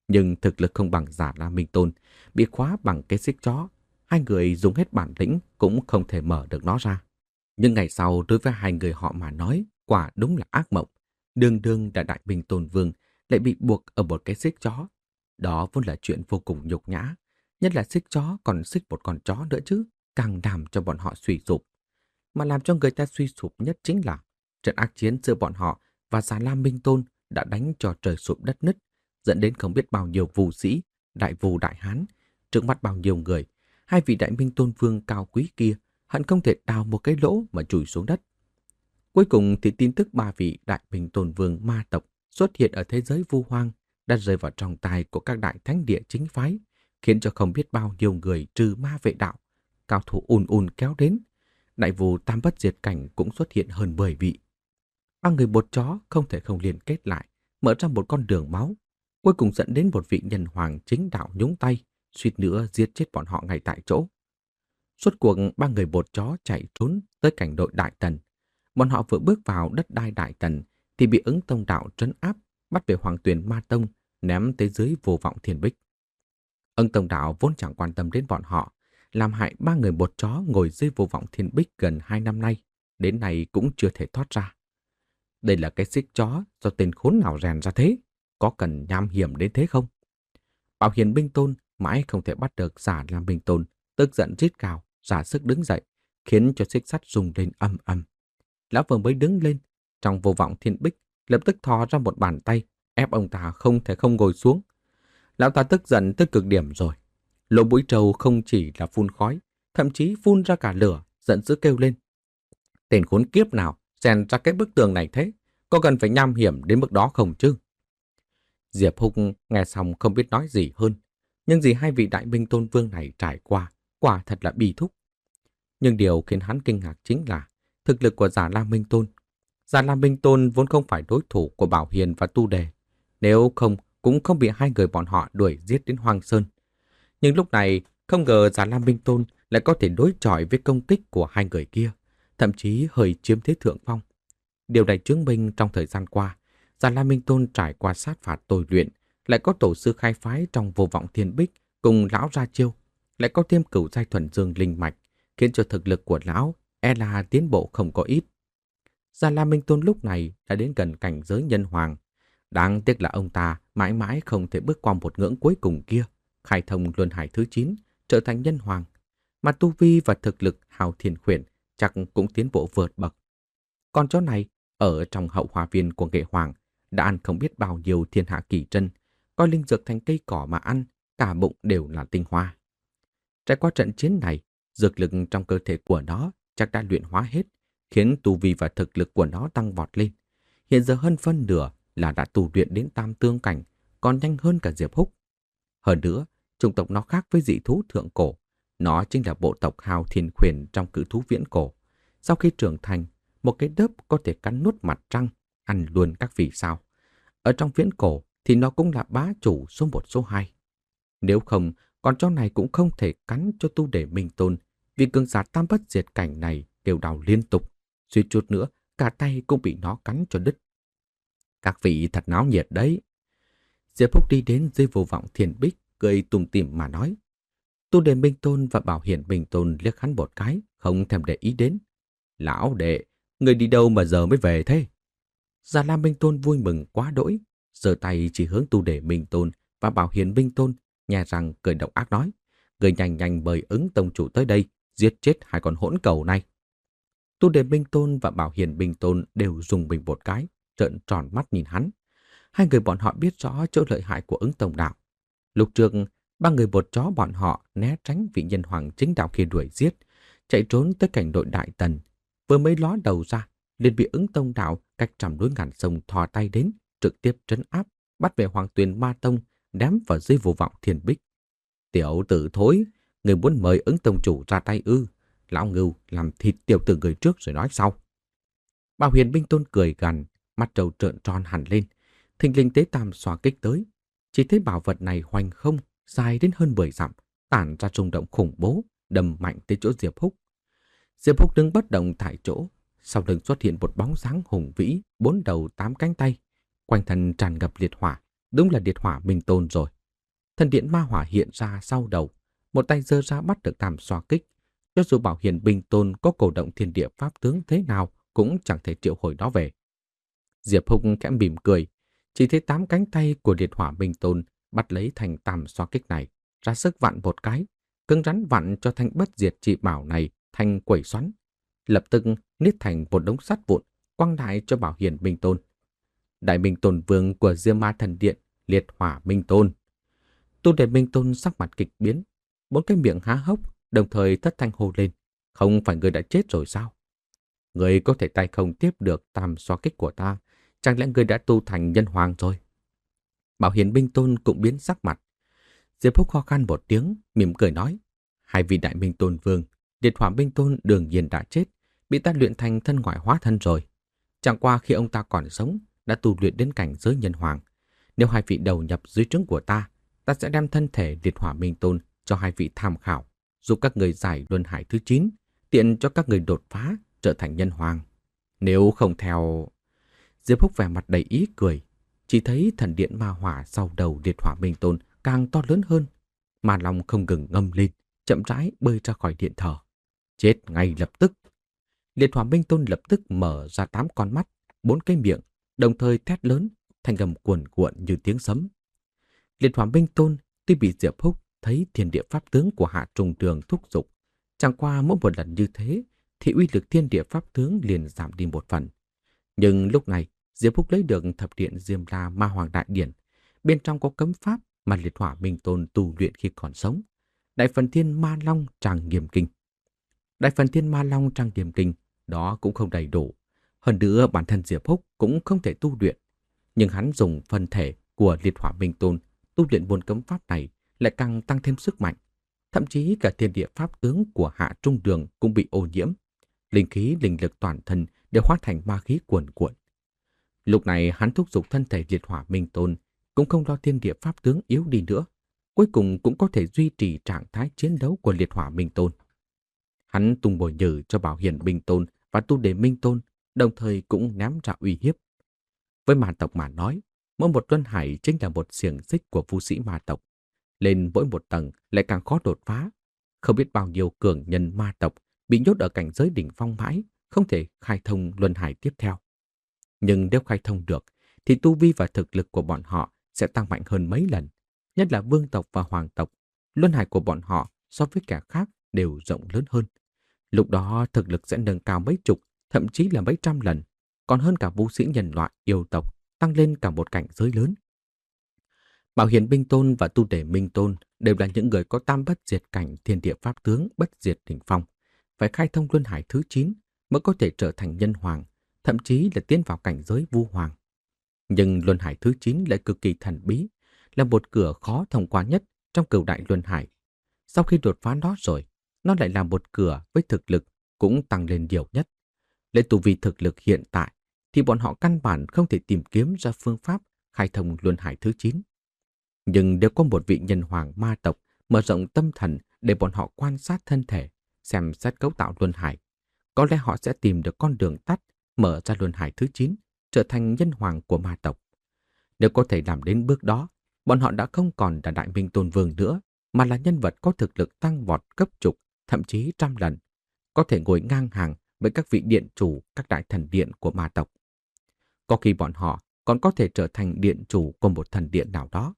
Nhưng thực lực không bằng Già Lam Minh Tôn, bị khóa bằng cái xích chó. Hai người dùng hết bản lĩnh cũng không thể mở được nó ra. Nhưng ngày sau đối với hai người họ mà nói, quả đúng là ác mộng. Đương đương là Đại Minh Tôn Vương lại bị buộc ở một cái xích chó. Đó vốn là chuyện vô cùng nhục nhã. Nhất là xích chó còn xích một con chó nữa chứ, càng làm cho bọn họ suy sụp. Mà làm cho người ta suy sụp nhất chính là trận ác chiến giữa bọn họ và Già Lam Minh Tôn đã đánh cho trời sụp đất nứt, dẫn đến không biết bao nhiêu vù sĩ, đại vù đại hán, trước mắt bao nhiêu người. Hai vị Đại Minh Tôn Vương cao quý kia hận không thể đào một cái lỗ mà chùi xuống đất. Cuối cùng thì tin tức ba vị Đại Minh Tôn Vương ma tộc xuất hiện ở thế giới vu hoang đã rơi vào trong tay của các đại thánh địa chính phái, khiến cho không biết bao nhiêu người trừ ma vệ đạo, cao thủ ùn ùn kéo đến. Đại vù Tam Bất Diệt Cảnh cũng xuất hiện hơn mười vị. Ba người bột chó không thể không liên kết lại, mở ra một con đường máu, cuối cùng dẫn đến một vị nhân hoàng chính đạo nhúng tay, suýt nữa giết chết bọn họ ngay tại chỗ. Suốt cuộc ba người bột chó chạy trốn tới cảnh đội Đại Tần. Bọn họ vừa bước vào đất đai Đại Tần thì bị Ứng Tông Đạo trấn áp, bắt về Hoàng Tuyền Ma Tông, ném tới dưới Vô Vọng Thiên Bích. Ứng Tông Đạo vốn chẳng quan tâm đến bọn họ, làm hại ba người bột chó ngồi dưới Vô Vọng Thiên Bích gần hai năm nay, đến nay cũng chưa thể thoát ra. Đây là cái xích chó do tên khốn nào rèn ra thế, có cần nham hiểm đến thế không? Bảo Hiền Binh Tôn mãi không thể bắt được Già Lam Minh Tôn, tức giận rít gào, ra sức đứng dậy, khiến cho xích sắt rung lên âm âm. Lão vừa mới đứng lên, trong Vô Vọng Thiên Bích lập tức thò ra một bàn tay, ép ông ta không thể không ngồi xuống. Lão ta tức giận tới cực điểm rồi. Lỗ mũi trâu không chỉ là phun khói, thậm chí phun ra cả lửa, giận dữ kêu lên. Tên khốn kiếp nào rèn ra cái bức tường này thế? Có cần phải nham hiểm đến mức đó không chứ? Diệp Húc nghe xong không biết nói gì hơn. Nhưng gì hai vị Đại Minh Tôn Vương này trải qua, quả thật là bi thúc. Nhưng điều khiến hắn kinh ngạc chính là thực lực của Già Lam Minh Tôn. Già Lam Minh Tôn vốn không phải đối thủ của Bảo Hiền và Tu Đề. Nếu không, cũng không bị hai người bọn họ đuổi giết đến Hoang Sơn. Nhưng lúc này, không ngờ Già Lam Minh Tôn lại có thể đối chọi với công kích của hai người kia, thậm chí hơi chiếm thế thượng phong. Điều này chứng minh trong thời gian qua, Già Lam Minh Tôn trải qua sát phạt tôi luyện, lại có tổ sư khai phái trong Vô Vọng Thiên Bích cùng lão ra chiêu, lại có thêm cửu giai thuần dương linh mạch, khiến cho thực lực của lão e là tiến bộ không có ít. Già Lam Minh Tôn lúc này đã đến gần cảnh giới nhân hoàng. Đáng tiếc là ông ta mãi mãi không thể bước qua một ngưỡng cuối cùng kia, khai thông luân hải thứ chín, trở thành nhân hoàng. Mà tu vi và thực lực Hào Thiên Khuyển chắc cũng tiến bộ vượt bậc. Con chó này ở trong hậu hoa viên của Nghệ Hoàng đã ăn không biết bao nhiêu thiên hạ kỳ trân, coi linh dược thành cây cỏ mà ăn, cả bụng đều là tinh hoa. Trải qua trận chiến này, dược lực trong cơ thể của nó chắc đã luyện hóa hết, khiến tu vi và thực lực của nó tăng vọt lên. Hiện giờ hơn phân nửa là đã tu luyện đến tam tương cảnh, còn nhanh hơn cả Diệp Húc. Hơn nữa, chủng tộc nó khác với dị thú thượng cổ. Nó chính là bộ tộc Hào Thiên Khuyển trong cự thú viễn cổ. Sau khi trưởng thành, một cái đớp có thể cắn nuốt mặt trăng, ăn luôn các vì sao. Ở trong viễn cổ thì nó cũng là bá chủ số một số hai. Nếu không, con chó này cũng không thể cắn cho Tu Đề Minh Tôn, vì cường giả Tam Bất Diệt Cảnh này kêu đau liên tục. Suýt chút nữa, cả tay cũng bị nó cắn cho đứt. Các vị thật náo nhiệt đấy. Diệp Húc đi đến dưới Vô Vọng Thiên Bích, cười tủm tỉm mà nói. Tu Đề Minh Tôn và Bảo Hiển Minh Tôn liếc hắn một cái, không thèm để ý đến. Lão đệ, người đi đâu mà giờ mới về thế? Già Lam Minh Tôn vui mừng quá đỗi, giơ tay chỉ hướng Tu Đề Minh Tôn và Bảo Hiển Minh Tôn, nhè răng cười độc ác nói. Người nhanh nhanh mời Ứng tông chủ tới đây, giết chết hai con hỗn cầu này. Tu Đề Minh Tôn và Bảo Hiển Minh Tôn đều dùng mình một cái, trợn tròn mắt nhìn hắn. Hai người bọn họ biết rõ chỗ lợi hại của Ứng Tông Đạo. Lúc trước, ba người bột chó bọn họ né tránh vị nhân hoàng chính đạo kia đuổi giết, chạy trốn tới cảnh đội Đại Tần. Vừa mới ló đầu ra, liền bị Ứng Tông Đạo cách trăm núi ngàn sông thò tay đến, trực tiếp trấn áp, bắt về Hoàng Tuyền Ma Tông, đám vào dưới Vô Vọng Thiên Bích. Tiểu tử thối, người muốn mời Ứng tông chủ ra tay ư? Lão Ngưu làm thịt tiểu tử người trước rồi nói sau. Bảo Hiển Minh Tôn cười gằn, mắt trâu trợn tròn hẳn lên. Thình lình tế tam xòa kích tới, chỉ thấy bảo vật này hoành không, dài đến hơn mười dặm, tản ra rung động khủng bố, đâm mạnh tới chỗ Diệp Húc. Diệp Húc đứng bất động tại chỗ, sau lưng xuất hiện một bóng dáng hùng vĩ, bốn đầu tám cánh tay, quanh thân tràn ngập liệt hỏa, đúng là liệt hỏa Minh Tôn rồi. Thần điện ma hỏa hiện ra sau đầu, một tay giơ ra bắt được tam xoa kích. Cho dù Bảo Hiền Binh Tôn có cổ động thiên địa pháp tướng thế nào cũng chẳng thể triệu hồi đó về. Diệp Húc khẽ mỉm cười, chỉ thấy tám cánh tay của liệt hỏa Binh Tôn bắt lấy thành tam xoa kích này, ra sức vặn một cái, cứng rắn vặn cho thanh bất diệt chỉ bảo này thành quẩy xoắn, lập tức niết thành một đống sắt vụn, quăng đại cho Bảo Hiền Binh Tôn. Đại Binh Tôn Vương của Diêm Ma Thần Điện, liệt hỏa Binh Tôn. Tu Đề Binh Tôn sắc mặt kịch biến, bốn cái miệng há hốc, đồng thời thất thanh hô lên: "Không phải người đã chết rồi sao? Người có thể tay không tiếp được tam xoa kích của ta, chẳng lẽ người đã tu thành nhân hoàng rồi?" Bảo Hiền Binh Tôn cũng biến sắc mặt. Diệp Húc ho khan một tiếng, mỉm cười nói: "Hai vị Đại Binh Tôn Vương, liệt hỏa Binh Tôn đương nhiên đã chết, bị ta luyện thành thân ngoại hóa thân rồi. Chẳng qua khi ông ta còn sống, đã tu luyện đến cảnh giới nhân hoàng. Nếu hai vị đầu nhập dưới trướng của ta, ta sẽ đem thân thể liệt hỏa Binh Tôn cho hai vị tham khảo, giúp các người giải luân hải thứ chín, tiện cho các người đột phá trở thành nhân hoàng. Nếu không theo..." Diệp Húc vẻ mặt đầy ý cười, chỉ thấy thần điện ma hỏa sau đầu liệt hỏa Binh Tôn càng to lớn hơn, mà lòng không ngừng ngâm lên, chậm rãi bơi ra khỏi điện thờ. Chết ngay lập tức. Liệt hỏa Binh Tôn lập tức mở ra tám con mắt, bốn cái miệng, đồng thời thét lớn, thanh âm cuồn cuộn như tiếng sấm. Liệt hỏa Binh Tôn tuy bị Diệp Húc thấy thiên địa pháp tướng của Hạ Trùng Đường thúc giục, chẳng qua mỗi một lần như thế thì uy lực thiên địa pháp tướng liền giảm đi một phần. Nhưng lúc này Diệp Húc lấy được thập điện Diêm La Ma Hoàng Đại Điển, bên trong có cấm pháp mà liệt hỏa Binh Tôn tu luyện khi còn sống, Đại Phần Thiên Ma Long Tràng Nghiêm Kinh. Đại Phần Thiên Ma Long Tràng Nghiêm Kinh đó cũng không đầy đủ, hơn nữa bản thân Diệp Húc cũng không thể tu luyện, nhưng hắn dùng phân thể của liệt hỏa Binh Tôn tu luyện môn cấm pháp này lại càng tăng thêm sức mạnh. Thậm chí cả thiên địa pháp tướng của Hạ Trung Đường cũng bị ô nhiễm, linh khí linh lực toàn thân đều hóa thành ma khí cuồn cuộn. Lúc này hắn thúc giục thân thể liệt hỏa Binh Tôn cũng không lo thiên địa pháp tướng yếu đi nữa, cuối cùng cũng có thể duy trì trạng thái chiến đấu của liệt hỏa Binh Tôn. Hắn tung bồi nhử cho Bảo Hiền Binh Tôn và Tu Đề Minh Tôn, đồng thời cũng ném ra uy hiếp. Với ma tộc mà nói, mỗi một luân hải chính là một xiềng xích của vũ sĩ ma tộc. Lên mỗi một tầng lại càng khó đột phá. Không biết bao nhiêu cường nhân ma tộc bị nhốt ở cảnh giới đỉnh phong mãi, không thể khai thông luân hải tiếp theo. Nhưng nếu khai thông được, thì tu vi và thực lực của bọn họ sẽ tăng mạnh hơn mấy lần. Nhất là vương tộc và hoàng tộc, luân hải của bọn họ so với kẻ khác đều rộng lớn hơn. Lúc đó thực lực sẽ nâng cao mấy chục, thậm chí là mấy trăm lần, còn hơn cả vũ sĩ nhân loại yêu tộc, tăng lên cả một cảnh giới lớn. Bảo Hiền Binh Tôn và Tu Đề Minh Tôn đều là những người có tam bất diệt cảnh thiên địa pháp tướng bất diệt đỉnh phong, phải khai thông luân hải thứ chín mới có thể trở thành nhân hoàng, thậm chí là tiến vào cảnh giới vu hoàng. Nhưng luân hải thứ chín lại cực kỳ thần bí, là một cửa khó thông qua nhất trong cửu đại luân hải. Sau khi đột phá nó rồi, nó lại là một cửa với thực lực cũng tăng lên nhiều nhất. Lấy tu vi thực lực hiện tại thì bọn họ căn bản không thể tìm kiếm ra phương pháp khai thông luân hải thứ chín. Nhưng nếu có một vị nhân hoàng ma tộc mở rộng tâm thần để bọn họ quan sát thân thể, xem xét cấu tạo luân hải, có lẽ họ sẽ tìm được con đường tắt mở ra luân hải thứ chín, trở thành nhân hoàng của ma tộc. Nếu có thể làm đến bước đó, bọn họ đã không còn là Đại Minh Tôn Vương nữa, mà là nhân vật có thực lực tăng vọt cấp chục, thậm chí trăm lần, có thể ngồi ngang hàng với các vị điện chủ các đại thần điện của ma tộc. Có khi bọn họ còn có thể trở thành điện chủ của một thần điện nào đó.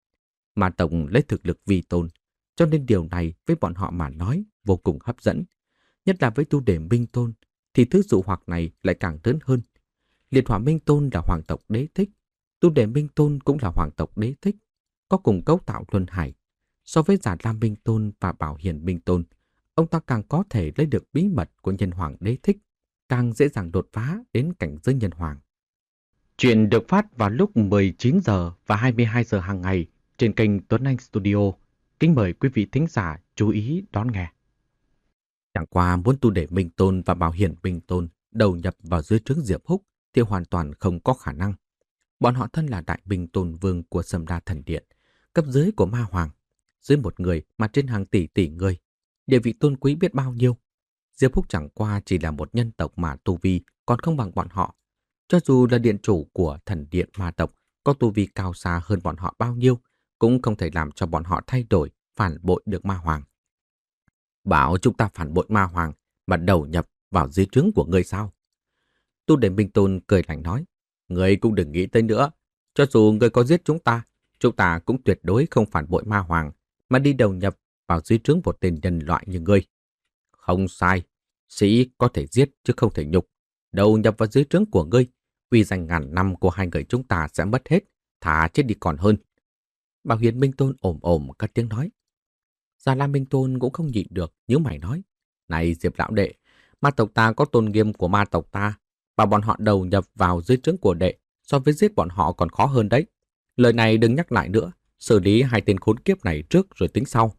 Ma tộc lấy thực lực vi tôn, cho nên điều này với bọn họ mà nói vô cùng hấp dẫn. Nhất là với Tu Đề Minh Tôn thì thứ dụ hoặc này lại càng lớn hơn. Liệt hỏa Minh Tôn là hoàng tộc đế thích, Tu Đề Minh Tôn cũng là hoàng tộc đế thích, có cùng cấu tạo luân hải. So với Giả Lam Minh Tôn và Bảo Hiền Minh Tôn, ông ta càng có thể lấy được bí mật của nhân hoàng đế thích, càng dễ dàng đột phá đến cảnh giới nhân hoàng. Chuyện được phát vào lúc mười chín giờ và hai mươi hai giờ hàng ngày trên kênh Tuấn Anh Studio. Kính mời quý vị thính giả chú ý đón nghe. Chẳng qua muốn Tu Đề Minh Tôn và Bảo Hiền Minh Tôn đầu nhập vào dưới trướng Diệp Húc thì hoàn toàn không có khả năng. Bọn họ thân là Đại Minh Tôn Vương của Sâm Đa Thần Điện, cấp dưới của Ma Hoàng, dưới một người mà trên hàng tỷ tỷ người, địa vị tôn quý biết bao nhiêu. Diệp Húc chẳng qua chỉ là một nhân tộc mà tu vi còn không bằng bọn họ. Cho dù là điện chủ của thần điện ma tộc có tu vi cao xa hơn bọn họ bao nhiêu, cũng không thể làm cho bọn họ thay đổi, phản bội được ma hoàng. Bảo chúng ta phản bội ma hoàng mà đầu nhập vào dưới trướng của ngươi sao? Tu Đề Minh Tôn cười lạnh nói, ngươi cũng đừng nghĩ tới nữa. Cho dù ngươi có giết chúng ta, chúng ta cũng tuyệt đối không phản bội ma hoàng mà đi đầu nhập vào dưới trướng một tên nhân loại như ngươi. Không sai, sĩ có thể giết chứ không thể nhục. Đầu nhập vào dưới trướng của ngươi, uy danh ngàn năm của hai người chúng ta sẽ mất hết, thà chết đi còn hơn. Bảo Hiền Minh Tôn ồm ồm cất tiếng nói. Già Lam Minh Tôn cũng không nhịn được, nhíu mày nói, này Diệp lão đệ, ma tộc ta có tôn nghiêm của ma tộc ta, và bọn họ đầu nhập vào dưới trướng của đệ, so với giết bọn họ còn khó hơn đấy. Lời này đừng nhắc lại nữa, xử lý hai tên khốn kiếp này trước rồi tính sau.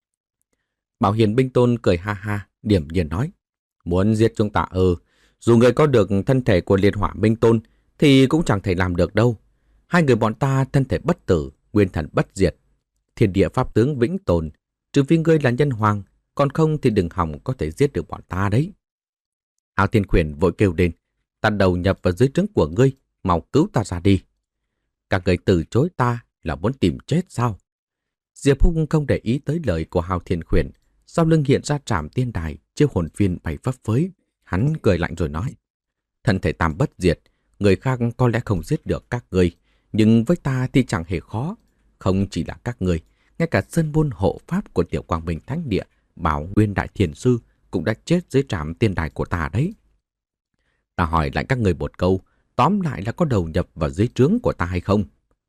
Bảo Hiền Minh Tôn cười ha ha, điểm nhiên nói, muốn giết chúng ta ừ, dù người có được thân thể của liệt hỏa Minh Tôn thì cũng chẳng thể làm được đâu. Hai người bọn ta thân thể bất tử, nguyên thần bất diệt, thiên địa pháp tướng vĩnh tồn, trừ vì ngươi là nhân hoàng, còn không thì đừng hòng có thể giết được bọn ta đấy. Hạo Thiên Khuyển vội kêu lên, ta đầu nhập vào dưới trướng của ngươi, mau cứu ta ra đi. Các người từ chối ta là muốn tìm chết sao? Diệp Húc không để ý tới lời của Hạo Thiên Khuyển, sau lưng hiện ra Trảm Tiên Đài, chiếc hồn phiên bay phấp phới. Hắn cười lạnh rồi nói, thân thể tam bất diệt, người khác có lẽ không giết được các ngươi, nhưng với ta thì chẳng hề khó. Không chỉ là các ngươi, ngay cả sơn môn hộ pháp của Tiểu Quang Minh Thánh Địa, Bảo Nguyên Đại Thiền Sư cũng đã chết dưới Trảm Tiên Đài của ta đấy. Ta hỏi lại các ngươi một câu, tóm lại là có đầu nhập vào dưới trướng của ta hay không?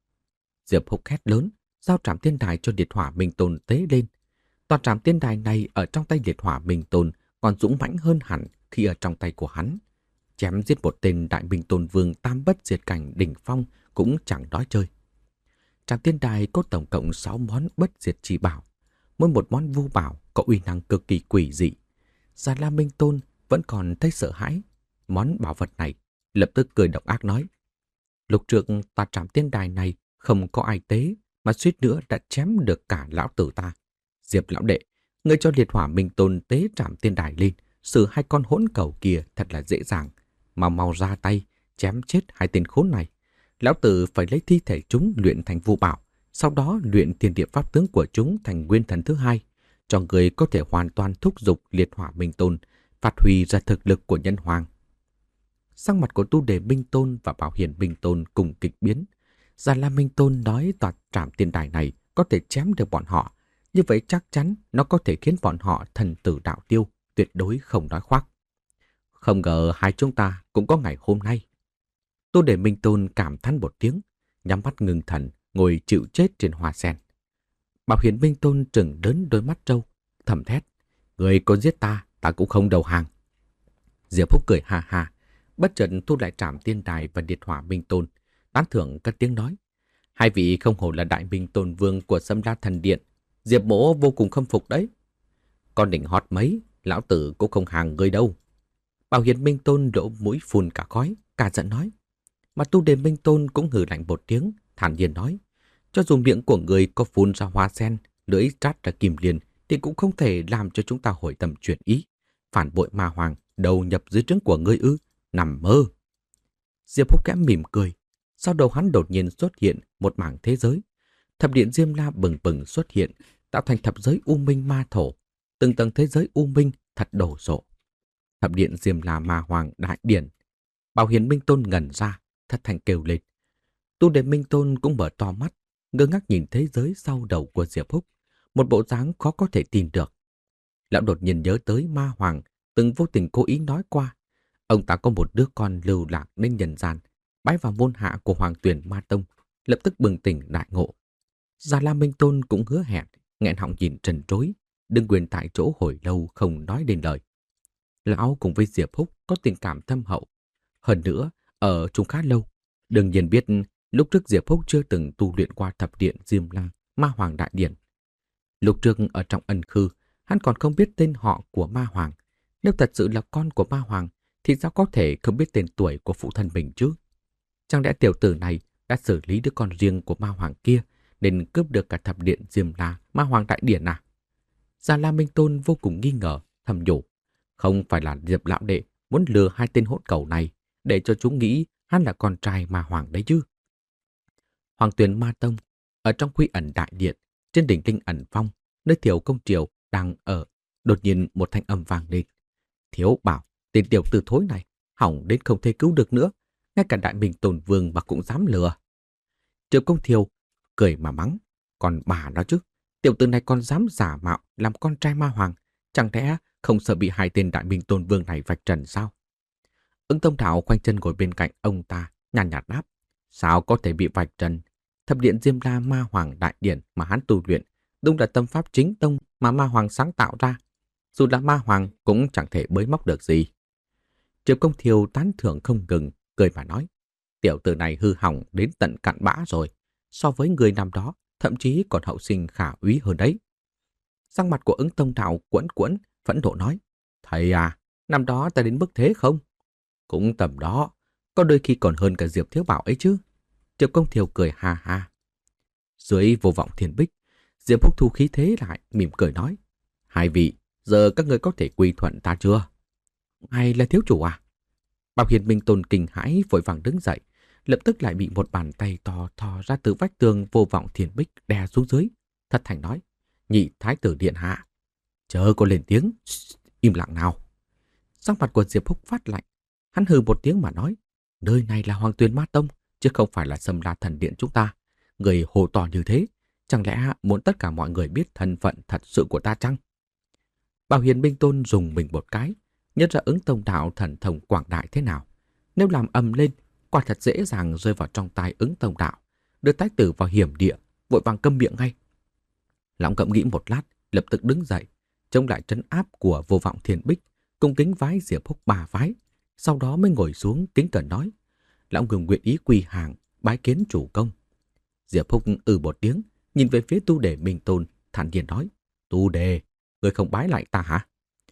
Diệp Húc hét lớn, giao Trảm Tiên Đài cho Liệt Hỏa Minh Tôn tế lên. Toàn Trảm Tiên Đài này ở trong tay Liệt Hỏa Minh Tôn còn dũng mãnh hơn hẳn khi ở trong tay của hắn. Chém giết một tên Đại Minh Tôn Vương tam bất diệt cảnh đỉnh phong cũng chẳng nói chơi. Trảm Tiên Đài có tổng cộng sáu món bất diệt chi bảo. Mỗi một món vu bảo có uy năng cực kỳ quỷ dị. Già La Minh Tôn vẫn còn thấy sợ hãi. Món bảo vật này lập tức cười độc ác nói, lúc trước ta Trảm Tiên Đài này không có ai tế mà suýt nữa đã chém được cả lão tử ta. Diệp lão đệ, ngươi cho Liệt Hỏa Minh Tôn tế Trảm Tiên Đài lên, xử hai con hỗn cầu kia thật là dễ dàng. Mau mau ra tay, chém chết hai tên khốn này. Lão tử phải lấy thi thể chúng luyện thành vu bảo, sau đó luyện thiên địa pháp tướng của chúng thành nguyên thần thứ hai, cho người có thể hoàn toàn thúc giục Liệt Hỏa Minh Tôn, phát huy ra thực lực của nhân hoàng. Sắc mặt của Tu Đề Minh Tôn và Bảo Hiền Minh Tôn cùng kịch biến. Già La Minh Tôn nói tòa Trảm Tiên Đài này có thể chém được bọn họ, như vậy chắc chắn nó có thể khiến bọn họ thần tử đạo tiêu, tuyệt đối không nói khoác. Không ngờ hai chúng ta cũng có ngày hôm nay. Tu Đề Minh Tôn cảm thán một tiếng, nhắm mắt ngừng thần, ngồi chịu chết trên hoa sen. Bảo Hiền Minh Tôn trừng lớn đôi mắt trâu, thầm thét, người có giết ta, ta cũng không đầu hàng. Diệp Húc cười ha ha, bất chợt thu lại Trảm Tiên Đài và Liệt Hỏa Minh Tôn, tán thưởng cất tiếng nói, hai vị không hổ là Đại Minh Tôn Vương của Sâm La Thần Điện, Diệp mỗ vô cùng khâm phục đấy. Con đỉnh hót mấy, lão tử cũng không hàng ngươi đâu. Bảo Hiền Minh Tôn lỗ mũi phun cả khói, cả giận nói. Mà Tu Đề Minh Tôn cũng hừ lạnh một tiếng, thản nhiên nói, cho dù miệng của người có phun ra hoa sen, lưỡi trát ra kim liền, thì cũng không thể làm cho chúng ta hồi tâm chuyển ý. Phản bội ma hoàng, đầu nhập dưới trướng của ngươi ư, nằm mơ. Diệp Húc kẽ mỉm cười, sau đầu hắn đột nhiên xuất hiện một mảng thế giới. Thập điện Diêm La bừng bừng xuất hiện, tạo thành thập giới u minh ma thổ, từng tầng thế giới u minh thật đổ sộ. Thập điện Diêm La ma hoàng đại điển. Bảo Hiền Minh Tôn ngẩn ra, thất thanh kêu lên. Tu Đề Minh Tôn cũng mở to mắt, ngơ ngác nhìn thế giới sau đầu của Diệp Húc, một bộ dáng khó có thể tin được. Lão đột nhiên nhớ tới ma hoàng từng vô tình cố ý nói qua, ông ta có một đứa con lưu lạc lên nhân gian, bái vào môn hạ của Hoàng Tuyền Ma Tông, lập tức bừng tỉnh đại ngộ. Già La Minh Tôn cũng hứa hẹn, nghẹn họng nhìn trần trối, đứng quyền tại chỗ hồi lâu không nói đến lời. Lão cùng với Diệp Húc có tình cảm thâm hậu, hơn nữa ở chung khá lâu. Đương nhiên biết lúc trước Diệp Húc chưa từng tu luyện qua thập điện Diêm La Ma Hoàng Đại Điển. Lúc trước ở trong ân khư, hắn còn không biết tên họ của Ma Hoàng. Nếu thật sự là con của Ma Hoàng, thì sao có thể không biết tên tuổi của phụ thân mình chứ? Chẳng lẽ tiểu tử này đã xử lý đứa con riêng của Ma Hoàng kia, nên cướp được cả thập điện Diêm La Ma Hoàng Đại Điển à? Già La Minh Tôn vô cùng nghi ngờ, thầm nhủ, không phải là Diệp lão đệ muốn lừa hai tên hỗn cầu này để cho chúng nghĩ hắn là con trai Ma Hoàng đấy chứ? Hoàng Tuyền Ma Tông Ở trong Quy Ẩn Đại Điện, trên đỉnh Linh Ẩn Phong, nơi Tiểu Công Triều đang ở, đột nhiên một thanh âm vang lên. Thiếu bảo, tên tiểu tử thối này, hỏng đến không thể cứu được nữa. Ngay cả Đại Minh Tôn Vương mà cũng dám lừa. Triệu Công Thiều cười mà mắng. Còn bà nó chứ, tiểu tử này còn dám giả mạo làm con trai ma hoàng. Chẳng lẽ không sợ bị hai tên Đại Minh Tôn Vương này vạch trần sao? Ứng Tông Thảo khoanh chân ngồi bên cạnh ông ta, nhàn nhạt đáp. Sao có thể bị vạch trần? Thập điện Diêm La Ma Hoàng Đại Điển mà hắn tu luyện, đúng là tâm pháp chính tông mà ma hoàng sáng tạo ra. Dù là ma hoàng cũng chẳng thể bới móc được gì. Triệu Công Thiều tán thưởng không ngừng, cười mà nói. Tiểu tử này hư hỏng đến tận cặn bã rồi. So với người năm đó, thậm chí còn hậu sinh khả úy hơn đấy. Sang mặt của Ứng Tông Thảo quẫn quẫn, phẫn nộ nói. Thầy à, năm đó ta đến mức thế không? Cũng tầm đó, có đôi khi còn hơn cả Diệp Thiếu Bảo ấy chứ. Triệu Công Thiều cười ha ha. Dưới vô vọng thiên bích, Diệp Phúc thu khí thế lại, mỉm cười nói. Hai vị, giờ các người có thể quy thuận ta chưa? Hay là thiếu chủ à? Bảo Hiền Minh Tôn kinh hãi vội vàng đứng dậy, lập tức lại bị một bàn tay to thò ra từ vách tường vô vọng thiên bích đè xuống dưới. Thật thành nói. Nhị thái tử điện hạ. Chờ có lên tiếng. Im lặng nào. Sắc mặt của Diệp Phúc phát lạnh. Hắn hừ một tiếng mà nói. Nơi này là Hoàng Tuyền Ma Tông, chứ không phải là Sâm La Thần Điện chúng ta. Người hồ to như thế, chẳng lẽ muốn tất cả mọi người biết thân phận thật sự của ta chăng? Bảo Hiền Minh Tôn dùng mình một cái, nhớ ra Ứng Tông Đạo thần thông quảng đại thế nào. Nếu làm ầm lên, quả thật dễ dàng rơi vào trong tay Ứng Tông Đạo, đưa thái tử vào hiểm địa, vội vàng câm miệng ngay. Lão ngẫm nghĩ một lát, lập tức đứng dậy, chống lại trấn áp của vô vọng thiên bích, cung kính vái Diệp Phúc ba vái, sau đó mới ngồi xuống kính cẩn nói. Lão ngừng nguyện ý quỳ hàng, bái kiến chủ công. Diệp Phúc ừ một tiếng, nhìn về phía Tu Đề Minh Tôn, thản nhiên nói. Tu Đề, người không bái lại ta hả?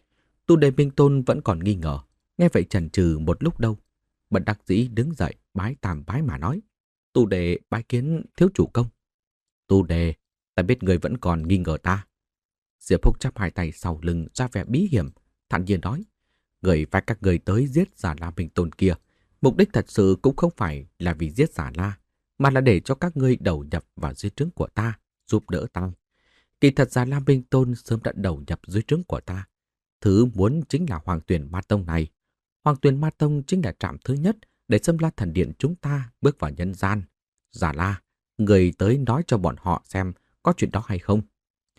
Tu Đề Minh Tôn vẫn còn nghi ngờ, nghe vậy chần chừ một lúc đâu. Bận đắc dĩ đứng dậy, bái tam bái mà nói. Tu Đề bái kiến thiếu chủ công. Tu Đề, ta biết người vẫn còn nghi ngờ ta. Diệp Phúc chắp hai tay sau lưng ra vẻ bí hiểm, thản nhiên nói. Người phải các người tới giết Giả La Minh Tôn kia, mục đích thật sự cũng không phải là vì giết Giả La, mà là để cho các ngươi đầu nhập vào dưới trướng của ta, giúp đỡ ta. Kỳ thật Giả La Minh Tôn sớm đã đầu nhập dưới trướng của ta. Thứ muốn chính là Hoàng Tuyền Ma Tông này. Hoàng Tuyền Ma Tông chính là trạm thứ nhất để Sâm La Thần Điện chúng ta bước vào nhân gian. Giả La, người tới nói cho bọn họ xem có chuyện đó hay không.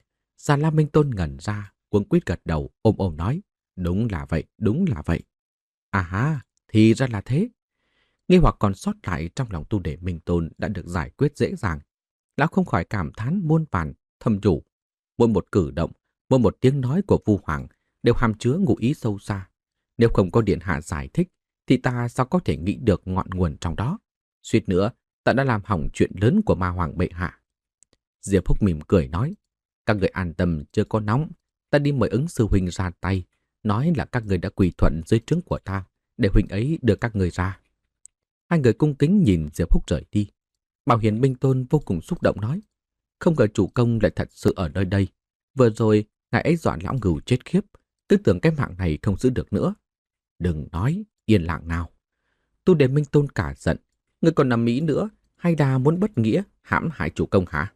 Giả La Minh Tôn ngẩn ra, cuống quýt gật đầu, ôm ôm nói. Đúng là vậy, đúng là vậy. À ha, thì ra là thế. Nghi hoặc còn sót lại trong lòng Tu Đề Minh Tôn đã được giải quyết dễ dàng. Lão không khỏi cảm thán muôn vàn, thầm nhủ. Mỗi một cử động, mỗi một tiếng nói của Vu Hoàng đều hàm chứa ngụ ý sâu xa. Nếu không có điện hạ giải thích, thì ta sao có thể nghĩ được ngọn nguồn trong đó. Suýt nữa, ta đã làm hỏng chuyện lớn của ma hoàng bệ hạ. Diệp Phúc mỉm cười nói. Các người an tâm chưa có nóng. Ta đi mời Ứng sư huynh ra tay, nói là các người đã quỳ thuận dưới trướng của ta, để huynh ấy đưa các người ra. Hai người cung kính nhìn Diệp Phúc rời đi. Bảo Hiền Minh Tôn vô cùng xúc động nói. Không ngờ chủ công lại thật sự ở nơi đây. Vừa rồi, ngài ấy dọa lão ngưu chết khiếp. Tư tưởng cái mạng này không giữ được nữa. Đừng nói, yên lặng nào. Tu Đề Minh Tôn cả giận. Người còn nằm mỹ nữa, hay đà muốn bất nghĩa, hãm hại chủ công hả?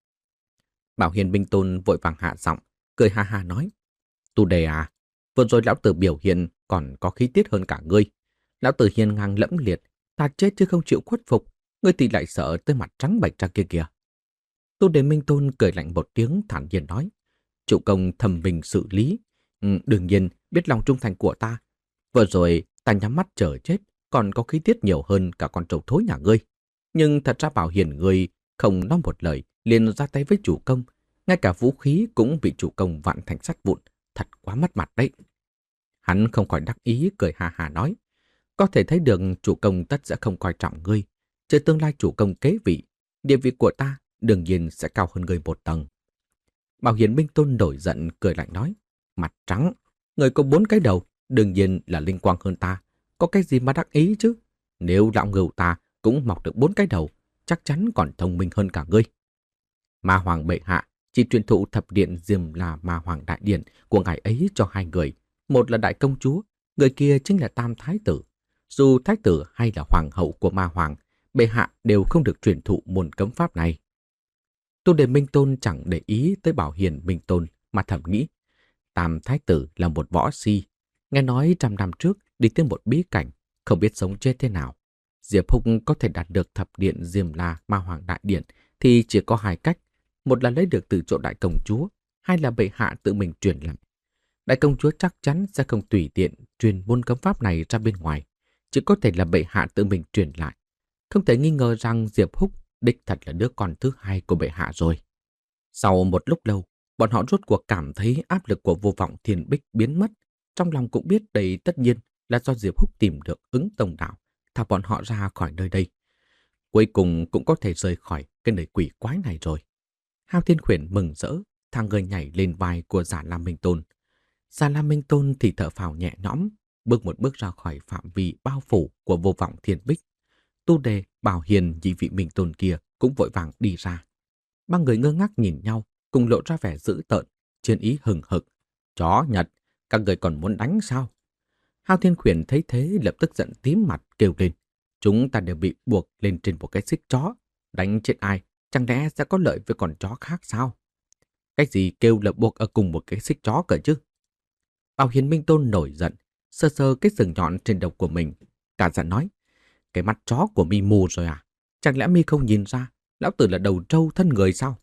Bảo Hiền Minh Tôn vội vàng hạ giọng, cười ha ha nói. Tu Đề à, vừa rồi lão tử biểu hiện còn có khí tiết hơn cả ngươi. Lão tử hiền ngang lẫm liệt, ta chết chứ không chịu khuất phục. Ngươi thì lại sợ tới mặt trắng bệch ra kia kìa. Tu Đề Minh Tôn cười lạnh một tiếng thản nhiên nói. Chủ công thầm bình xử lý. Ừ, đương nhiên biết lòng trung thành của ta. Vừa rồi ta nhắm mắt chờ chết, còn có khí tiết nhiều hơn cả con trâu thối nhà ngươi. Nhưng thật ra Bảo Hiền ngươi không nói một lời liền ra tay với chủ công. Ngay cả vũ khí cũng bị chủ công vặn thành sắt vụn. Thật quá mất mặt đấy. Hắn không khỏi đắc ý cười hà hà nói. Có thể thấy được chủ công tất sẽ không coi trọng ngươi. Chờ tương lai chủ công kế vị, địa vị của ta đương nhiên sẽ cao hơn ngươi một tầng. Bảo Hiền Minh Tôn nổi giận cười lạnh nói. Mặt trắng, người có bốn cái đầu, đương nhiên là linh quang hơn ta. Có cái gì mà đắc ý chứ? Nếu lão ngưu ta cũng mọc được bốn cái đầu, chắc chắn còn thông minh hơn cả ngươi. Ma Hoàng bệ hạ chỉ truyền thụ thập điện Diêm La Ma Hoàng Đại Điện của ngài ấy cho hai người. Một là đại công chúa, người kia chính là tam thái tử. Dù thái tử hay là hoàng hậu của Ma Hoàng, bệ hạ đều không được truyền thụ môn cấm pháp này. Tu Đề Minh Tôn chẳng để ý tới Bảo Hiền Minh Tôn mà thầm nghĩ, Tam Thái Tử là một võ si, nghe nói trăm năm trước đi tới một bí cảnh, không biết sống chết thế nào. Diệp Húc có thể đạt được thập điện Diêm La Ma Hoàng Đại Điện thì chỉ có hai cách, một là lấy được từ chỗ đại công chúa, hai là bệ hạ tự mình truyền lại. Đại công chúa chắc chắn sẽ không tùy tiện truyền môn cấm pháp này ra bên ngoài, chỉ có thể là bệ hạ tự mình truyền lại. Không thể nghi ngờ rằng Diệp Húc đích thật là đứa con thứ hai của bệ hạ rồi. Sau một lúc lâu, bọn họ rốt cuộc cảm thấy áp lực của vô vọng thiên bích biến mất. Trong lòng cũng biết đây tất nhiên là do Diệp Húc tìm được ứng tông đạo, thả bọn họ ra khỏi nơi đây. Cuối cùng cũng có thể rời khỏi cái nơi quỷ quái này rồi. Hao Thiên Khuyển mừng rỡ, thang người nhảy lên vai của Già Lam Minh Tôn. Già Lam Minh Tôn thì thở phào nhẹ nhõm, bước một bước ra khỏi phạm vi bao phủ của vô vọng thiên bích. Tu Đề, Bảo Hiền, nhị vị Minh Tôn kia cũng vội vàng đi ra. Ba người ngơ ngác nhìn nhau, cùng lộ ra vẻ dữ tợn, chiến ý hừng hực. Chó Nhật, các người còn muốn đánh sao? Hao Thiên Khuyển thấy thế lập tức giận tím mặt kêu lên. Chúng ta đều bị buộc lên trên một cái xích chó. Đánh chết ai, chẳng lẽ sẽ có lợi với con chó khác sao? Cái gì kêu là buộc ở cùng một cái xích chó cơ chứ? Bảo Hiền Minh Tôn nổi giận, sơ sơ cái sừng nhọn trên đầu của mình. Cả giận nói, cái mắt chó của mi mù rồi à? Chẳng lẽ mi không nhìn ra, lão tử là đầu trâu thân người sao?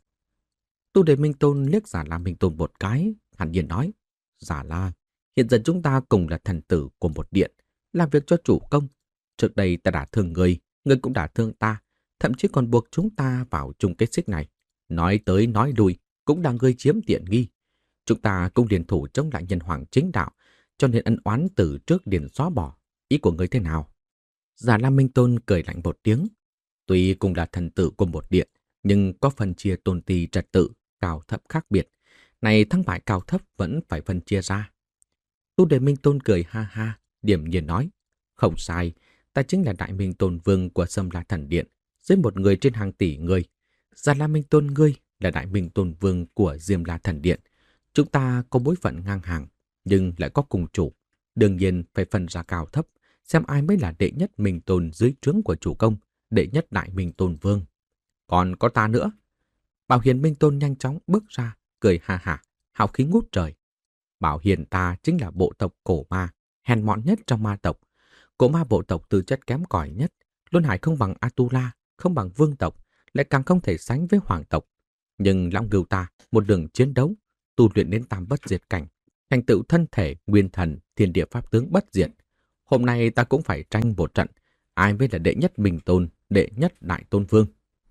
Tu Đề Minh Tôn liếc Già La Minh Tôn một cái, hẳn nhiên nói, Già La, hiện giờ chúng ta cùng là thần tử của một điện, làm việc cho chủ công. Trước đây ta đã thương người, người cũng đã thương ta, thậm chí còn buộc chúng ta vào chung cái xích này. Nói tới nói lui, cũng đang ngươi chiếm tiện nghi. Chúng ta cũng liên thủ chống lại nhân hoàng chính đạo, cho nên ân oán từ trước liền xóa bỏ. Ý của ngươi thế nào? Già La Minh Tôn cười lạnh một tiếng. Tuy cùng là thần tử của một điện, nhưng có phân chia tôn ti trật tự, cao thấp khác biệt. Này thắng bại cao thấp vẫn phải phân chia ra. Tu Đề Minh Tôn cười ha ha, điềm nhiên nói. Không sai, ta chính là Đại Minh Tôn Vương của Sâm La Thần Điện, dưới một người trên hàng tỷ người. Già La Minh Tôn ngươi là Đại Minh Tôn Vương của Diêm La Thần Điện. Chúng ta có bối phận ngang hàng, nhưng lại có cùng chủ. Đương nhiên phải phân ra cao thấp, xem ai mới là đệ nhất Minh Tôn dưới trướng của chủ công, đệ nhất Đại Minh Tôn Vương. Còn có ta nữa. Bảo Hiền Minh Tôn nhanh chóng bước ra, cười ha hả, hào khí ngút trời. Bảo Hiền ta chính là bộ tộc cổ ma, hèn mọn nhất trong ma tộc. Cổ ma bộ tộc tư chất kém cỏi nhất, luân hải không bằng Atula, không bằng vương tộc, lại càng không thể sánh với hoàng tộc. Nhưng Long Ngưu ta một đường chiến đấu, tu luyện đến tam bất diệt cảnh, thành tựu thân thể nguyên thần, thiên địa pháp tướng bất diệt. Hôm nay ta cũng phải tranh một trận, ai mới là đệ nhất Minh Tôn, đệ nhất Đại Tôn Vương.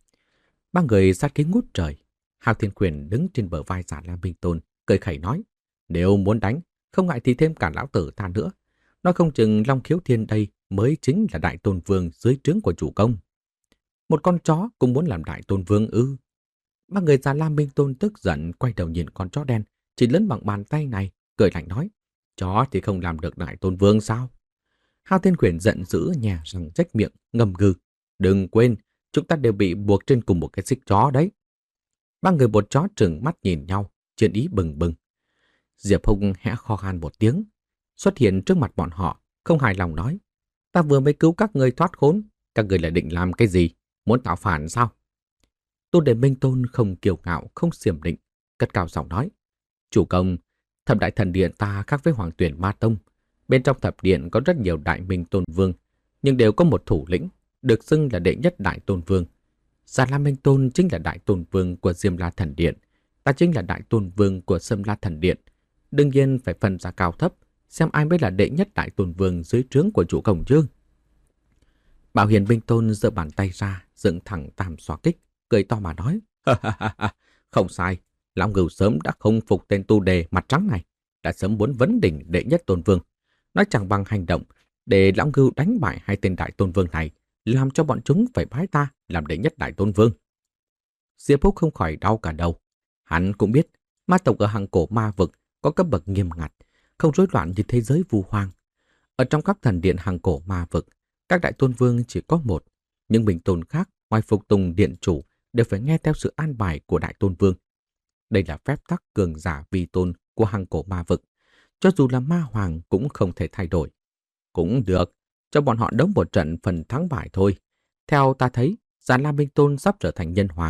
Ba người sát khí ngút trời. Hao Thiên Khuyển đứng trên bờ vai Già La Minh Tôn, cười khẩy nói, nếu muốn đánh, không ngại thì thêm cả lão tử ta nữa. Nói không chừng Long Khiếu Thiên đây mới chính là Đại Tôn Vương dưới trướng của chủ công. Một con chó cũng muốn làm Đại Tôn Vương ư? Ba người Già La Minh Tôn tức giận quay đầu nhìn con chó đen, chỉ lớn bằng bàn tay này, cười lạnh nói, chó thì không làm được Đại Tôn Vương sao? Hao Thiên Khuyển giận dữ nhè răng rách miệng, ngầm gừ. Đừng quên, chúng ta đều bị buộc trên cùng một cái xích chó đấy. Ba người bột chó trừng mắt nhìn nhau, chiến ý bừng bừng. Diệp Hùng hẽ kho khan một tiếng, xuất hiện trước mặt bọn họ, không hài lòng nói, ta vừa mới cứu các người thoát khốn, các người lại định làm cái gì? Muốn tạo phản sao? Tu Đề Minh Tôn không kiêu ngạo, không xiểm định, cất cao giọng nói, chủ công, Thập Đại Thần Điện ta khác với Hoàng Tuyển Ma Tông. Bên trong thập điện có rất nhiều Đại Minh Tôn Vương, nhưng đều có một thủ lĩnh, được xưng là đệ nhất Đại Tôn Vương. Già La Minh Tôn chính là Đại Tôn Vương của Diêm La Thần Điện, ta chính là Đại Tôn Vương của Sâm La Thần Điện. Đương nhiên phải phân ra cao thấp, xem ai mới là đệ nhất Đại Tôn Vương dưới trướng của chủ công chứ. Bảo Hiền Minh Tôn giơ bàn tay ra, dựng thẳng tam xoa kích, cười to mà nói, không sai, lão Ngưu sớm đã không phục tên Tu Đề mặt trắng này, đã sớm muốn vấn đỉnh đệ nhất Tôn Vương. Nói chẳng bằng hành động, để lão Ngưu đánh bại hai tên Đại Tôn Vương này, làm cho bọn chúng phải bái ta làm đệ nhất Đại Tôn Vương. Diệp Húc không khỏi đau cả đầu. Hắn cũng biết, ma tộc ở hàng cổ ma vực có cấp bậc nghiêm ngặt, không rối loạn như thế giới vu hoang. Ở trong các thần điện hàng cổ ma vực, các Đại Tôn Vương chỉ có một, nhưng Minh Tôn khác ngoài phục tùng điện chủ đều phải nghe theo sự an bài của Đại Tôn Vương. Đây là phép tắc cường giả vi tôn của hàng cổ ma vực, cho dù là ma hoàng cũng không thể thay đổi. Cũng được, cho bọn họ đấu một trận phần thắng bại thôi. Theo ta thấy, Già La Minh Tôn sắp trở thành nhân hoàng,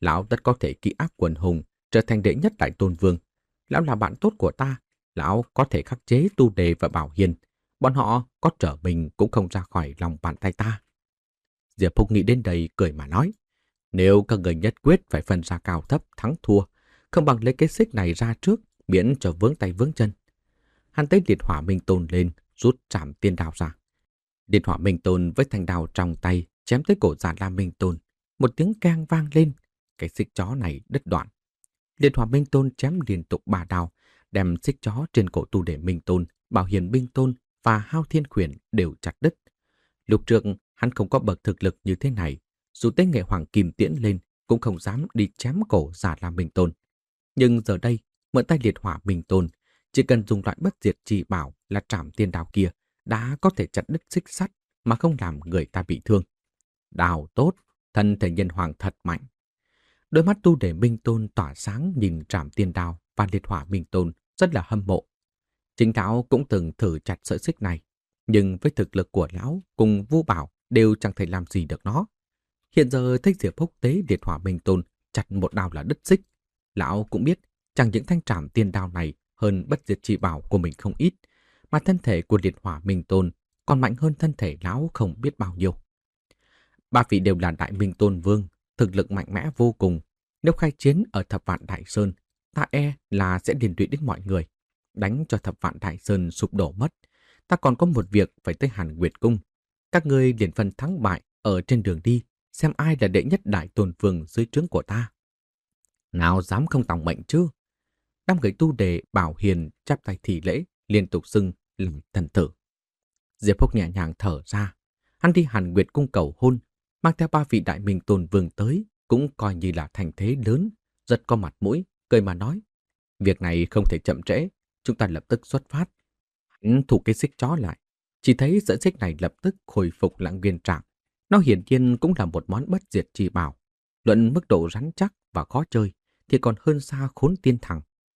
Lão tất có thể ký áp quần hùng, trở thành đệ nhất đại tôn vương. Lão là bạn tốt của ta, lão có thể khắc chế Tu Đề và Bảo Hiền. Bọn họ có trở mình cũng không ra khỏi lòng bàn tay ta. Diệp Húc nghĩ đến đây cười mà nói, nếu các người nhất quyết phải phân ra cao thấp thắng thua, không bằng lấy cái xích này ra trước, miễn cho vướng tay vướng chân. Hắn tới liệt hỏa minh tôn lên, rút trảm tiên đao ra. Liệt hỏa minh tôn với thanh đao trong tay chém tới cổ Già La Minh Tôn. Một tiếng keng vang lên, cái xích chó này đứt đoạn. Liệt hỏa minh tôn chém liên tục ba đao, đem xích chó trên cổ Tu Đề Minh Tôn, Bảo Hiền Minh Tôn và Hao Thiên Khuyển đều chặt đứt. Lúc trước hắn không có bậc thực lực như thế này, dù tới nghệ hoàng kim tiễn lên cũng không dám đi chém cổ Già La Minh Tôn. Nhưng giờ đây, mượn tay liệt hỏa Minh Tôn, chỉ cần dùng loại bất diệt chi bảo là trảm tiên đao kia, đã có thể chặt đứt xích sắt mà không làm người ta bị thương. Đao tốt, thân thể nhân hoàng thật mạnh. Đôi mắt Tu Đề Minh Tôn tỏa sáng nhìn trảm tiên đao và liệt hỏa Minh Tôn rất là hâm mộ. Chính lão cũng từng thử chặt sợi xích này, nhưng với thực lực của lão cùng Vu Bảo đều chẳng thể làm gì được nó. Hiện giờ thấy Diệp Húc tế liệt hỏa Minh Tôn chặt một đao là đứt xích, lão cũng biết chẳng những thanh trảm tiên đao này hơn bất diệt chi bảo của mình không ít, mà thân thể của liệt hỏa Minh Tôn còn mạnh hơn thân thể lão không biết bao nhiêu. Ba vị đều là Đại Minh Tôn Vương, thực lực mạnh mẽ vô cùng. Nếu khai chiến ở Thập Vạn Đại Sơn, ta e là sẽ liên lụy đến mọi người, đánh cho Thập Vạn Đại Sơn sụp đổ mất. Ta còn có một việc phải tới Hàn Nguyệt Cung. Các ngươi liền phân thắng bại ở trên đường đi, xem ai là đệ nhất Đại Tôn Vương dưới trướng của ta. Nào dám không tòng mệnh chứ? Năm người Tu Đề, Bảo Hiền chắp tay thị lễ, liên tục xưng làm thần tử. Diệp Húc nhẹ nhàng thở ra. Hắn đi Hàn Nguyệt Cung cầu hôn, mang theo ba vị Đại Minh Tôn Vương tới, cũng coi như là thành thế lớn, rất có mặt mũi, cười mà nói. Việc này không thể chậm trễ, chúng ta lập tức xuất phát. Hắn thủ cái xích chó lại, chỉ thấy sợi xích này lập tức khôi phục lại nguyên trạng. Nó hiển nhiên cũng là một món bất diệt chi bảo. Luận mức độ rắn chắc và khó chơi thì còn hơn xa Khốn Tiên Thằng.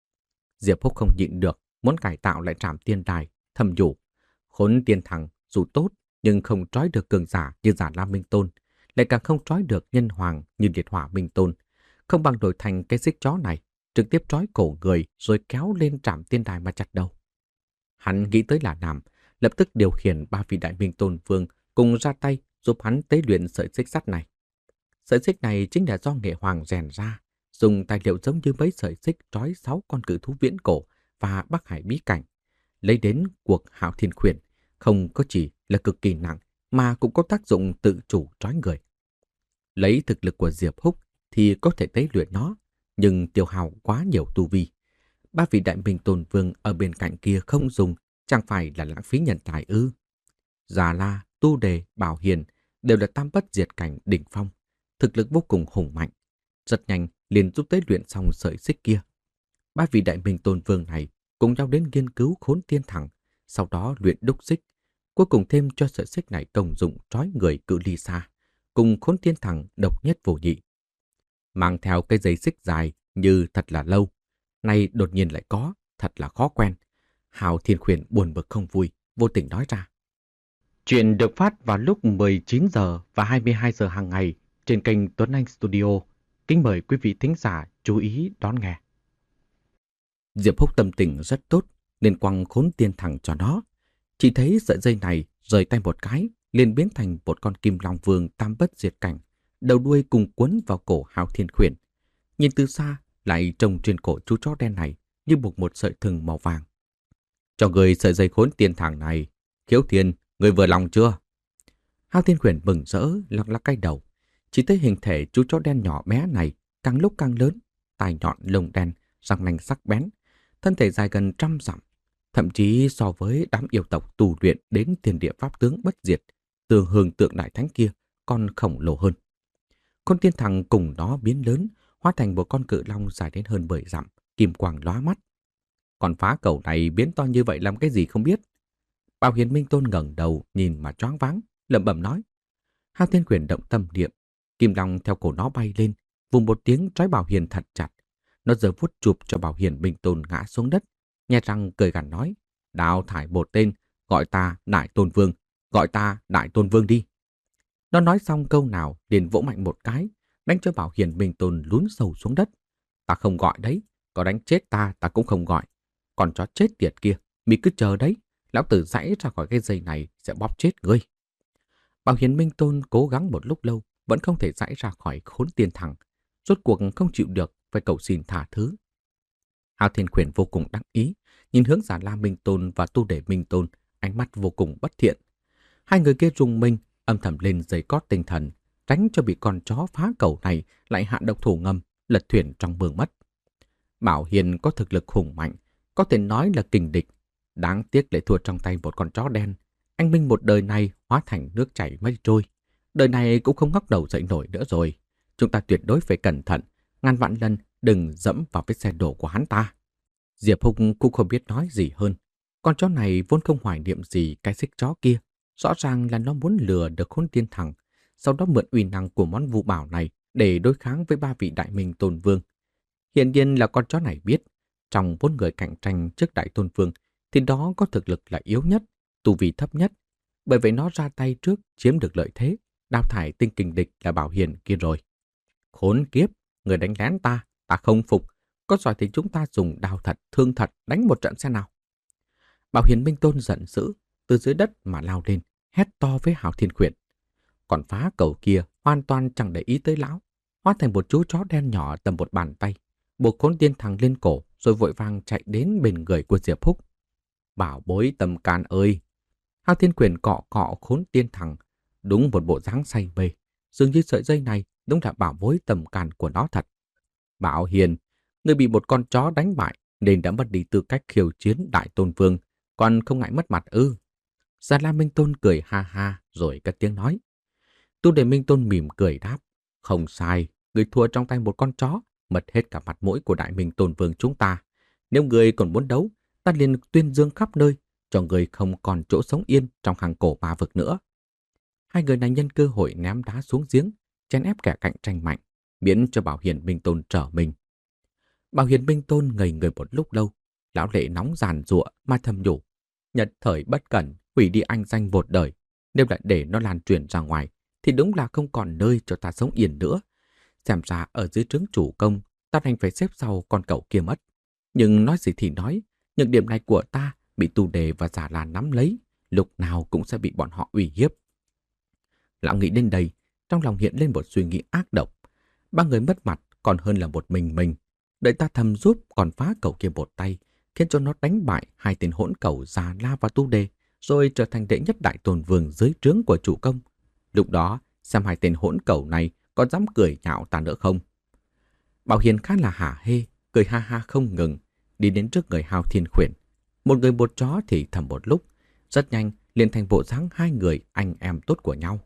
Diệp Húc không nhịn được, muốn cải tạo lại trảm tiên đài, thầm nhủ. Khốn Tiên Thằng dù tốt nhưng không trói được cường giả như Già La Minh Tôn, lại càng không trói được nhân hoàng như liệt hỏa Minh Tôn. Không bằng đổi thành cái xích chó này, trực tiếp trói cổ người rồi kéo lên trảm tiên đài mà chặt đầu. Hắn nghĩ tới là làm, lập tức điều khiển ba vị Đại Minh Tôn Vương cùng ra tay giúp hắn tế luyện sợi xích sắt này. Sợi xích này chính là do nghệ hoàng rèn ra, dùng tài liệu giống như mấy sợi xích trói sáu con cự thú viễn cổ và Bắc Hải bí cảnh. Lấy đến cuộc Hạo Thiên Khuyển, không có chỉ là cực kỳ nặng mà cũng có tác dụng tự chủ trói người. Lấy thực lực của Diệp Húc thì có thể tế luyện nó, nhưng tiêu hao quá nhiều tu vi. Ba vị Đại Minh Tôn Vương ở bên cạnh kia không dùng, chẳng phải là lãng phí nhân tài ư? Già La, Tu Đề, Bảo Hiền đều là tam bất diệt cảnh đỉnh phong, thực lực vô cùng hùng mạnh. Rất nhanh liền giúp tế luyện xong sợi xích kia. Ba vị Đại Minh Tôn Vương này cùng nhau đến nghiên cứu Khốn Tiên Thằng, sau đó luyện đúc xích, cuối cùng thêm cho sợi xích này công dụng trói người cự ly xa, cùng Khốn Tiên Thằng độc nhất vô nhị. Mang theo cây dây xích dài như thật là lâu, nay đột nhiên lại có, thật là khó quen. Hạo Thiên Khuyển buồn bực không vui, vô tình nói ra. Chuyện được phát vào lúc mười chín giờ và hai mươi hai giờ hàng ngày trên kênh Tuấn Anh Studio. Kính mời quý vị thính giả chú ý đón nghe. Diệp Húc tâm tình rất tốt nên quăng Khốn Tiên Thằng cho nó. Chỉ thấy sợi dây này rời tay một cái, liền biến thành một con kim long vương tam bất diệt cảnh, đầu đuôi cùng quấn vào cổ Hạo Thiên Khuyển. Nhìn từ xa lại trông trên cổ chú chó đen này như buộc một sợi thừng màu vàng. Cho người sợi dây Khốn Tiên Thằng này, Khiếu Thiên, người vừa lòng chưa? Hạo Thiên Khuyển mừng rỡ lắc lắc cái đầu. Chỉ thấy hình thể chú chó đen nhỏ bé này càng lúc càng lớn, tai nhọn lông đen, răng nanh sắc bén, thân thể dài gần trăm dặm, thậm chí so với đám yêu tộc tù luyện đến thiên địa pháp tướng bất diệt, tường hương tượng đại thánh kia còn khổng lồ hơn. Khốn Tiên Thằng cùng nó biến lớn, hóa thành một con cự long dài đến hơn mười dặm, kim quang lóa mắt. Con phá cầu này biến to như vậy làm cái gì không biết? Bảo Hiền Minh Tôn ngẩng đầu nhìn mà choáng váng, lẩm bẩm nói. Hạo Thiên Khuyển động tâm niệm, kim long theo cổ nó bay lên, vùng một tiếng trói Bảo Hiền thật chặt. Nó giơ vuốt chụp cho Bảo Hiền Minh Tôn ngã xuống đất, nhe răng cười gằn nói: "Đào thải một tên, gọi ta Đại Tôn Vương, gọi ta Đại Tôn Vương đi." Nó nói xong câu nào liền vỗ mạnh một cái, đánh cho Bảo Hiền Minh Tôn lún sâu xuống đất. Ta không gọi đấy, có đánh chết ta, ta cũng không gọi. Còn chó chết tiệt kia, mi cứ chờ đấy, lão tử giãy ra khỏi cái dây này sẽ bóp chết ngươi. Bảo Hiền Minh Tôn cố gắng một lúc lâu, vẫn không thể giãy ra khỏi khốn tiên thẳng. Rốt cuộc không chịu được, phải cầu xin tha thứ. Hào Thiên Khuyển vô cùng đắc ý, nhìn hướng Già La Minh Tôn và Tu Đề Minh Tôn, ánh mắt vô cùng bất thiện. Hai người kia rùng mình, âm thầm lên giày cót tinh thần, tránh cho bị con chó phá cầu này lại hạ độc thủ ngầm, lật thuyền trong mương mất. Bảo Hiền có thực lực hùng mạnh, có thể nói là kình địch. Đáng tiếc lại thua trong tay một con chó đen. Anh Minh một đời này hóa thành nước chảy mây trôi. Đời này cũng không ngóc đầu dậy nổi nữa rồi. Chúng ta tuyệt đối phải cẩn thận, ngàn vạn lần đừng dẫm vào vết xe đổ của hắn ta. Diệp Hùng cũng không biết nói gì hơn. Con chó này vốn không hoài niệm gì cái xích chó kia. Rõ ràng là nó muốn lừa được Khốn Tiên Thằng, sau đó mượn uy năng của món vũ bảo này để đối kháng với ba vị đại minh tôn vương. Hiển nhiên là con chó này biết, trong bốn người cạnh tranh trước đại tôn vương, thì đó có thực lực là yếu nhất, tu vi thấp nhất. Bởi vậy nó ra tay trước chiếm được lợi thế, đào thải tinh kình địch là Bảo Hiền kia rồi. Khốn kiếp, người đánh lén ta, ta không phục. Có giỏi thì chúng ta dùng đao thật, thương thật đánh một trận xem nào. Bảo Hiền Minh Tôn giận dữ, từ dưới đất mà lao lên, hét to với Hào Thiên Khuyển. Còn phá cầu kia hoàn toàn chẳng để ý tới lão, hóa thành một chú chó đen nhỏ tầm một bàn tay, buộc Khốn Tiên Thằng lên cổ rồi vội vàng chạy đến bên người của Diệp Húc. Bảo bối Tâm Can ơi! Hào Thiên Khuyển cọ cọ Khốn Tiên Thằng, đúng một bộ dáng say mê, dường như sợi dây này đúng là bảo bối Tâm Can của nó thật. Bảo Hiền, người bị một con chó đánh bại nên đã mất đi tư cách khiêu chiến đại tôn vương, còn không ngại mất mặt ư? Già La Minh Tôn cười ha ha rồi cất tiếng nói. Tu Đề Minh Tôn mỉm cười đáp, không sai, người thua trong tay một con chó, mất hết cả mặt mũi của đại minh tôn vương chúng ta. Nếu người còn muốn đấu, ta liền tuyên dương khắp nơi, cho người không còn chỗ sống yên trong hàng cổ ma vực nữa. Hai người này nhân cơ hội ném đá xuống giếng, chèn ép kẻ cạnh tranh mạnh, miễn cho Bảo Hiền Minh Tôn trở mình. Bảo Hiền Minh Tôn ngây người một lúc lâu, lão lệ nóng giàn giụa mà thầm nhủ, nhất thời bất cẩn hủy đi anh danh một đời, nếu lại để nó lan truyền ra ngoài thì đúng là không còn nơi cho ta sống yên nữa. Xem ra ở dưới trướng chủ công, ta đành phải xếp sau con cậu kia mất. Nhưng nói gì thì nói, những điểm này của ta bị Tu Đề và Già La nắm lấy, lúc nào cũng sẽ bị bọn họ uy hiếp. Lão nghĩ đến đây, trong lòng hiện lên một suy nghĩ ác độc. Ba người mất mặt còn hơn là một mình mình. Đợi ta thầm giúp còn phá cậu kia một tay, khiến cho nó đánh bại hai tên hỗn cẩu Già La và Tu Đề, rồi trở thành đệ nhất đại tôn vương dưới trướng của chủ công. Lúc đó, xem hai tên hỗn cẩu này có dám cười nhạo ta nữa không? Bảo Hiền khá là hả hê, cười ha ha không ngừng, đi đến trước người Hào Thiên Khuyển. Một người một chó thì thầm một lúc, rất nhanh liền thành bộ dáng hai người anh em tốt của nhau.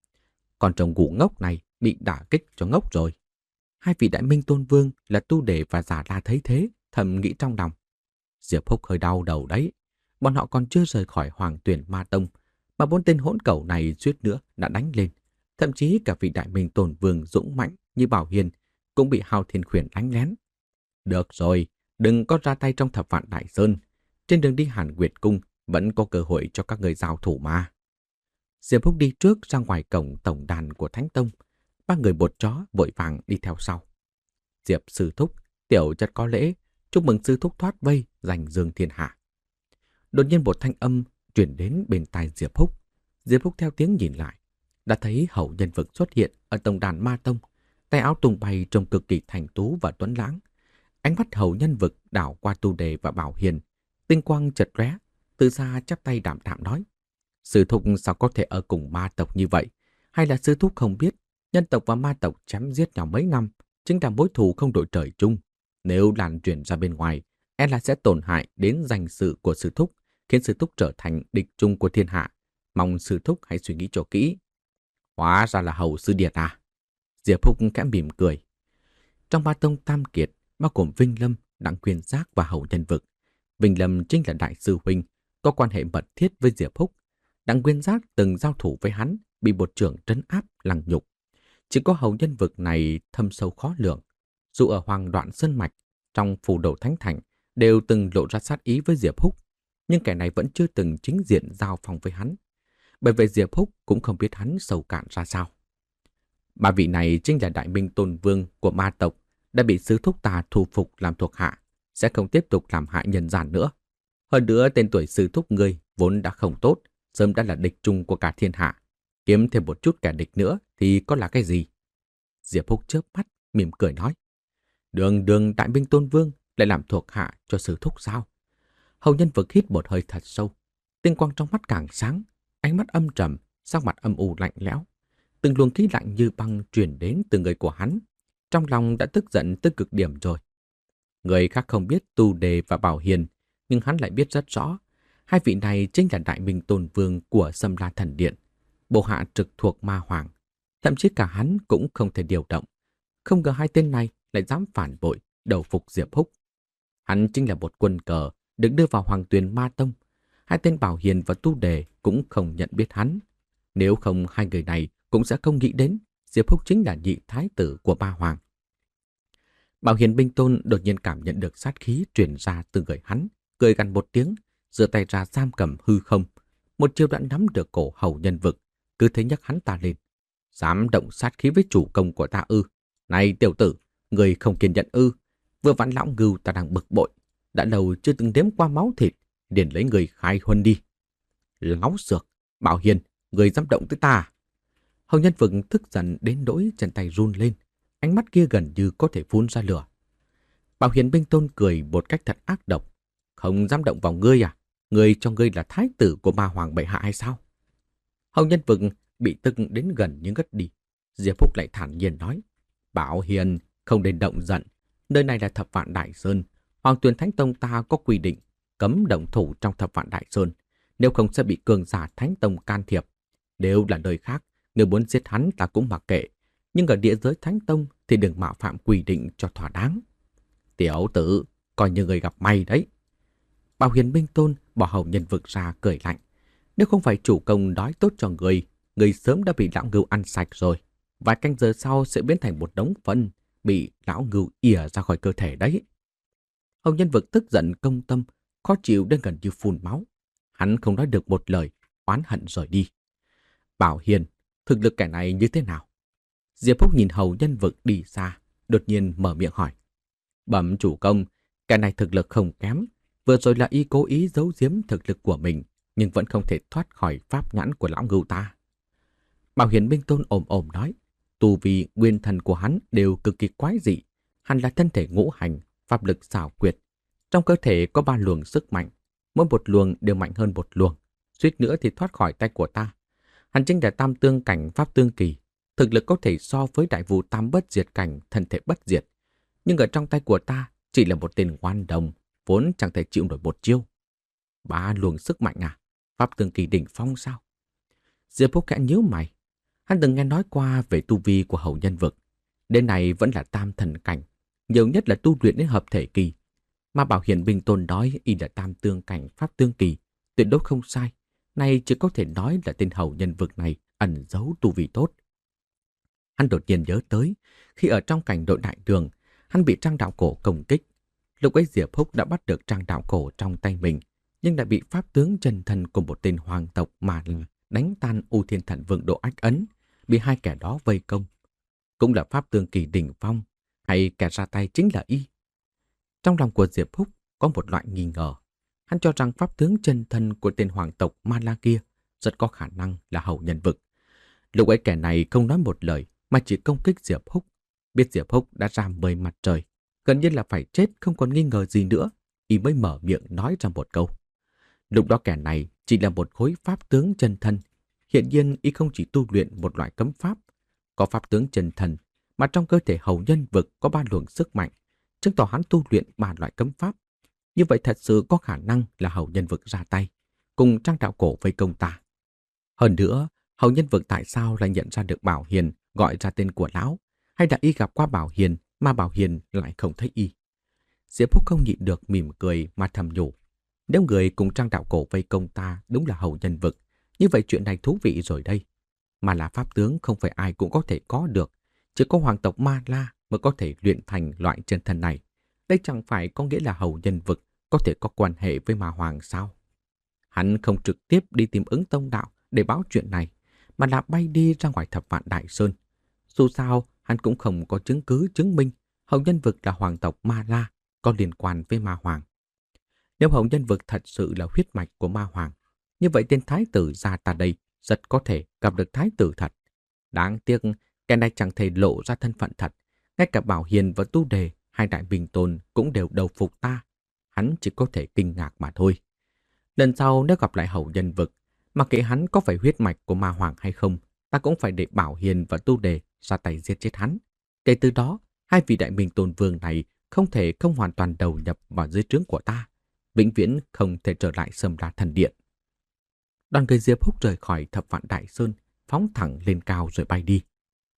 Còn chồng ngủ ngốc này bị đả kích cho ngốc rồi. Hai vị đại minh tôn vương là Tu Đề và Già La thấy thế, thầm nghĩ trong lòng. Diệp Húc hơi đau đầu đấy, bọn họ còn chưa rời khỏi Hoàng Tuyển Ma Tông, mà bốn tên hỗn cẩu này suýt nữa đã đánh lên. Thậm chí cả vị đại minh tôn vương dũng mãnh như Bảo Hiền cũng bị Hào Thiên Khuyển đánh lén. Được rồi, đừng có ra tay trong Thập Vạn Đại Sơn. Trên đường đi Hàn Nguyệt Cung vẫn có cơ hội cho các người giao thủ mà. Diệp Húc đi trước ra ngoài cổng tổng đàn của Thánh Tông. Ba người bột chó vội vàng đi theo sau. Diệp sư thúc, tiểu chất có lễ, chúc mừng sư thúc thoát vây, giành dương thiên hạ. Đột nhiên một thanh âm truyền đến bên tai Diệp Húc. Diệp Húc theo tiếng nhìn lại, đã thấy hậu nhân vực xuất hiện ở tổng đàn Ma Tông, tay áo tung bay trông cực kỳ thành tú và tuấn lãng. Ánh mắt hậu nhân vực đảo qua Tu Đề và Bảo Hiền, tinh quang chật lóe, từ xa chắp tay đạm đạm nói: sư thúc sao có thể ở cùng ma tộc như vậy? Hay là sư thúc không biết, nhân tộc và ma tộc chém giết nhau mấy năm, chính là mối thù không đội trời chung. Nếu lan truyền ra bên ngoài, e là sẽ tổn hại đến danh dự của sư thúc, khiến sư thúc trở thành địch chung của thiên hạ. Mong sư thúc hãy suy nghĩ cho kỹ. Hóa ra là hầu sư điệt à? Diệp Húc khẽ mỉm cười. Trong ba tông tam kiệt, bao gồm Vinh Lâm, Đặng Quyên Giác và hậu nhân vực. Vinh Lâm chính là đại sư huynh, có quan hệ mật thiết với Diệp Húc. Đặng Quyên Giác từng giao thủ với hắn, bị một trưởng trấn áp lăng nhục. Chỉ có hậu nhân vực này thâm sâu khó lường. Dù ở Hoàng Đoạn Sơn Mạch, trong phủ đồ Thánh Thành, đều từng lộ ra sát ý với Diệp Húc, nhưng kẻ này vẫn chưa từng chính diện giao phong với hắn. Bởi vậy Diệp Húc cũng không biết hắn sâu cạn ra sao. Ba vị này chính là Đại Minh Tôn Vương của ma tộc, đã bị sứ thúc ta thu phục làm thuộc hạ, sẽ không tiếp tục làm hại nhân gian nữa. Hơn nữa tên tuổi sứ thúc ngươi vốn đã không tốt, sớm đã là địch chung của cả thiên hạ. Kiếm thêm một chút kẻ địch nữa thì có là cái gì? Diệp Húc chớp mắt, mỉm cười nói. Đường đường Đại Minh Tôn Vương lại làm thuộc hạ cho sứ thúc sao? Hầu Nhân Vực hít một hơi thật sâu. Tinh quang trong mắt càng sáng, ánh mắt âm trầm, sắc mặt âm u lạnh lẽo. Từng luồng khí lạnh như băng truyền đến từ người của hắn. Trong lòng đã tức giận tới cực điểm rồi. Người khác không biết Tu Đề và Bảo Hiền, nhưng hắn lại biết rất rõ. Hai vị này chính là Đại Minh Tôn Vương của Sâm La Thần Điện, bộ hạ trực thuộc Ma Hoàng. Thậm chí cả hắn cũng không thể điều động. Không ngờ hai tên này lại dám phản bội, đầu phục Diệp Húc. Hắn chính là một quân cờ được đưa vào Hoàng Tuyền Ma Tông. Hai tên Bảo Hiền và Tu Đề cũng không nhận biết hắn. Nếu không, hai người này cũng sẽ không nghĩ đến Diệp Húc chính là nhị thái tử của Ma Hoàng. Bảo Hiền Binh Tôn đột nhiên cảm nhận được sát khí truyền ra từ người hắn, cười gằn một tiếng, giơ tay ra giam cầm hư không. Một chiêu đã nắm được cổ Hầu Nhân Vực, cứ thế nhấc hắn ta lên. Dám động sát khí với chủ công của ta ư? Này tiểu tử, người không kiên nhẫn ư? Vừa vặn lão Ngưu ta đang bực bội, đã lâu chưa từng đếm qua máu thịt, liền lấy người khai huân đi. Láo xược, Bảo Hiền, người dám động tới ta. Hầu Nhân Vực tức giận đến nỗi chân tay run lên, ánh mắt kia gần như có thể phun ra lửa. Bảo Hiền Binh Tôn cười một cách thật ác độc. Không dám động vào ngươi à? Ngươi cho ngươi là thái tử của Ma Hoàng bệ hạ hay sao? Hầu Nhân Vực bị tức đến gần như ngất đi. Diệp Phúc lại thản nhiên nói. Bảo Hiền, không nên động giận. Nơi này là Thập Vạn Đại Sơn. Hoàng Tuyền Thánh Tông ta có quy định cấm động thủ trong Thập Vạn Đại Sơn. Nếu không sẽ bị cường giả Thánh Tông can thiệp. Nếu là nơi khác, người muốn giết hắn ta cũng mặc kệ. Nhưng ở địa giới Thánh Tông thì đừng mạo phạm quy định cho thỏa đáng. Tiểu tử, coi như người gặp may đấy. Bảo Hiền Binh Tôn bỏ Hầu Nhân Vực ra cười lạnh. Nếu không phải chủ công đói tốt cho người, người sớm đã bị lão Ngưu ăn sạch rồi. Vài canh giờ sau sẽ biến thành một đống phân, bị lão Ngưu ỉa ra khỏi cơ thể đấy. Hầu Nhân Vực tức giận công tâm, khó chịu đến gần như phun máu. Hắn không nói được một lời, oán hận rời đi. Bảo Hiền, thực lực kẻ này như thế nào? Diệp Phúc nhìn Hầu Nhân Vực đi xa, đột nhiên mở miệng hỏi. Bẩm chủ công, kẻ này thực lực không kém. Vừa rồi là y cố ý giấu giếm thực lực của mình, nhưng vẫn không thể thoát khỏi pháp nhãn của lão Ngưu ta. Bảo Hiền Binh Tôn ồm ồm nói, tu vi nguyên thần của hắn đều cực kỳ quái dị. Hắn là thân thể ngũ hành, pháp lực xảo quyệt. Trong cơ thể có ba luồng sức mạnh, mỗi một luồng đều mạnh hơn một luồng. Suýt nữa thì thoát khỏi tay của ta. Hắn chính là tam tương cảnh pháp tương kỳ. Thực lực có thể so với đại vũ tam bất diệt cảnh thân thể bất diệt. Nhưng ở trong tay của ta chỉ là một tên ngoan đồng, vốn chẳng thể chịu nổi một chiêu. Ba luồng sức mạnh à? Pháp tương kỳ đỉnh phong sao? Diệp Phúc khẽ nhíu mày. Hắn từng nghe nói qua về tu vi của Hầu Nhân Vực. Đến này vẫn là tam thần cảnh, nhiều nhất là tu luyện đến hợp thể kỳ. Mà Bảo Hiền Binh Tôn nói y là tam tương cảnh pháp tương kỳ, tuyệt đối không sai. Này chỉ có thể nói là tên Hầu Nhân Vực này ẩn giấu tu vi tốt. Hắn đột nhiên nhớ tới, khi ở trong cảnh đội đại đường, hắn bị Trang Đạo Cổ công kích. Lúc ấy Diệp Húc đã bắt được Trang Đạo Cổ trong tay mình, nhưng đã bị pháp tướng chân thân của một tên hoàng tộc mà đánh tan U Thiên Thần Vương Độ Ách Ấn, bị hai kẻ đó vây công. Cũng là pháp tương kỳ đỉnh phong, hay kẻ ra tay chính là y? Trong lòng của Diệp Húc có một loại nghi ngờ. Hắn cho rằng pháp tướng chân thân của tên hoàng tộc Ma La kia rất có khả năng là Hầu Nhân Vực. Lúc ấy kẻ này không nói một lời mà chỉ công kích Diệp Húc. Biết Diệp Húc đã ra mười mặt trời, gần như là phải chết không còn nghi ngờ gì nữa, y mới mở miệng nói ra một câu. Lúc đó kẻ này chỉ là một khối pháp tướng chân thân. Hiện nhiên y không chỉ tu luyện một loại cấm pháp, có pháp tướng chân thân, mà trong cơ thể Hầu Nhân Vực có ba luồng sức mạnh, chứng tỏ hắn tu luyện ba loại cấm pháp. Như vậy thật sự có khả năng là Hầu Nhân Vực ra tay, cùng Trang Đạo Cổ vây công ta. Hơn nữa, Hầu Nhân Vực tại sao lại nhận ra được Bảo Hiền gọi ra tên của lão, hay là y gặp qua Bảo Hiền mà Bảo Hiền lại không thấy y? Diệp Phúc không nhịn được mỉm cười mà thầm nhủ. Nếu người cùng Trang Đạo Cổ vây công ta đúng là Hầu Nhân Vực, như vậy chuyện này thú vị rồi đây. Mà là pháp tướng không phải ai cũng có thể có được, chỉ có hoàng tộc Ma La mới có thể luyện thành loại chân thân này. Đây chẳng phải có nghĩa là Hầu Nhân Vực có thể có quan hệ với Ma Hoàng sao? Hắn không trực tiếp đi tìm Ứng Tông Đạo để báo chuyện này, mà là bay đi ra ngoài Thập Vạn Đại Sơn. Dù sao, hắn cũng không có chứng cứ chứng minh Hồng Nhân Vực là hoàng tộc Ma La có liên quan với Ma Hoàng. Nếu Hồng Nhân Vực thật sự là huyết mạch của Ma Hoàng, như vậy tên thái tử gia ta đây rất có thể gặp được thái tử thật. Đáng tiếc, kẻ này chẳng thể lộ ra thân phận thật. Ngay cả Bảo Hiền và Tu Đề, hai đại bình tôn cũng đều đầu phục ta. Hắn chỉ có thể kinh ngạc mà thôi. Lần sau nếu gặp lại Hồng Nhân Vực, mặc kệ hắn có phải huyết mạch của Ma Hoàng hay không, ta cũng phải để Bảo Hiền và Tu Đề ra tay giết chết hắn. Kể từ đó, hai vị đại minh tôn vương này không thể không hoàn toàn đầu nhập vào dưới trướng của ta, vĩnh viễn không thể trở lại Sâm La Thần Điện. Đoàn người Diệp Húc rời khỏi Thập Vạn Đại Sơn, phóng thẳng lên cao rồi bay đi.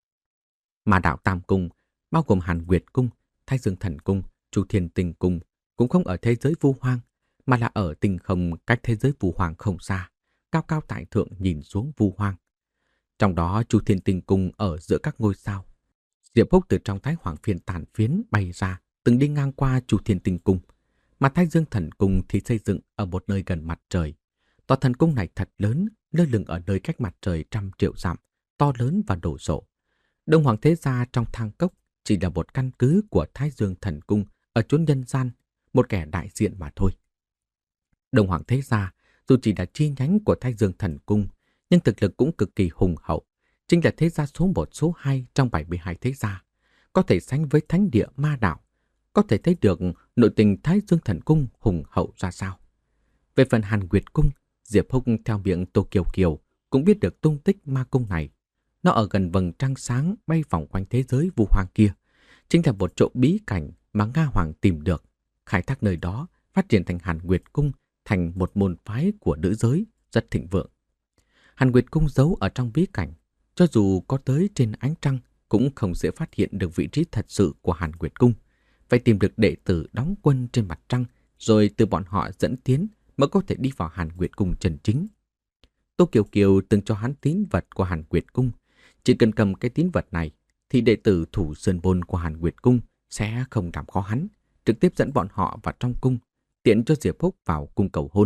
Mà đạo Tam Cung, bao gồm Hàn Nguyệt Cung, Thái Dương Thần Cung, Chu Thiên Tinh Cung, cũng không ở thế giới vu hoang, mà là ở tinh không cách thế giới vu hoang không xa, cao cao tại thượng nhìn xuống vu hoang. Trong đó Chu Thiên Tinh Cung ở giữa các ngôi sao. Diệp Húc từ trong Thái Hoàng Phiên tàn phiến bay ra, từng đi ngang qua Chu Thiên Tinh Cung, mà Thái Dương Thần Cung thì xây dựng ở một nơi gần mặt trời. Tòa thần cung này thật lớn, lơ lửng ở nơi cách mặt trời trăm triệu dặm, to lớn và đổ sộ. Đông Hoàng Thế Gia trong thang cốc chỉ là một căn cứ của Thái Dương Thần Cung ở chốn nhân gian, một kẻ đại diện mà thôi. Đông Hoàng Thế Gia dù chỉ là chi nhánh của Thái Dương Thần Cung, nhưng thực lực cũng cực kỳ hùng hậu, chính là thế gia số một số hai trong bảy mươi hai thế gia, có thể sánh với thánh địa ma đạo, có thể thấy được nội tình Thái Dương Thần Cung hùng hậu ra sao. Về phần Hàn Nguyệt Cung, Diệp Húc theo miệng Tô Kiều Kiều cũng biết được tung tích ma cung này. Nó ở gần vầng trăng sáng bay vòng quanh thế giới vu hoang kia, chính là một chỗ bí cảnh mà Nga Hoàng tìm được, khai thác nơi đó phát triển thành Hàn Nguyệt Cung, thành một môn phái của nữ giới rất thịnh vượng. Hàn Nguyệt Cung giấu ở trong bí cảnh, cho dù có tới trên ánh trăng cũng không dễ phát hiện được vị trí thật sự của Hàn Nguyệt Cung. Phải tìm được đệ tử đóng quân trên mặt trăng, rồi từ bọn họ dẫn tiến mới có thể đi vào Hàn Nguyệt Cung chân chính. Tô Kiều Kiều từng cho hắn tín vật của Hàn Nguyệt Cung. Chỉ cần cầm cái tín vật này, thì đệ tử thủ sơn môn của Hàn Nguyệt Cung sẽ không làm khó hắn, trực tiếp dẫn bọn họ vào trong cung, tiện cho Diệp Húc vào cung cầu hôn.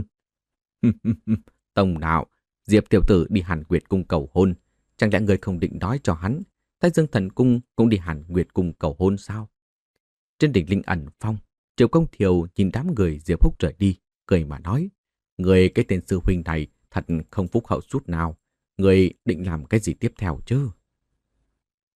Tổng đạo, Diệp tiểu tử đi Hàn Nguyệt Cung cầu hôn, chẳng lẽ người không định nói cho hắn Thái Dương Thần Cung cũng đi Hàn Nguyệt Cung cầu hôn sao? Trên đỉnh Linh Ẩn Phong, Triệu Công Thiều nhìn đám người Diệp Húc rời đi, cười mà nói: người cái tên sư huynh này thật không phúc hậu chút nào, người định làm cái gì tiếp theo chứ?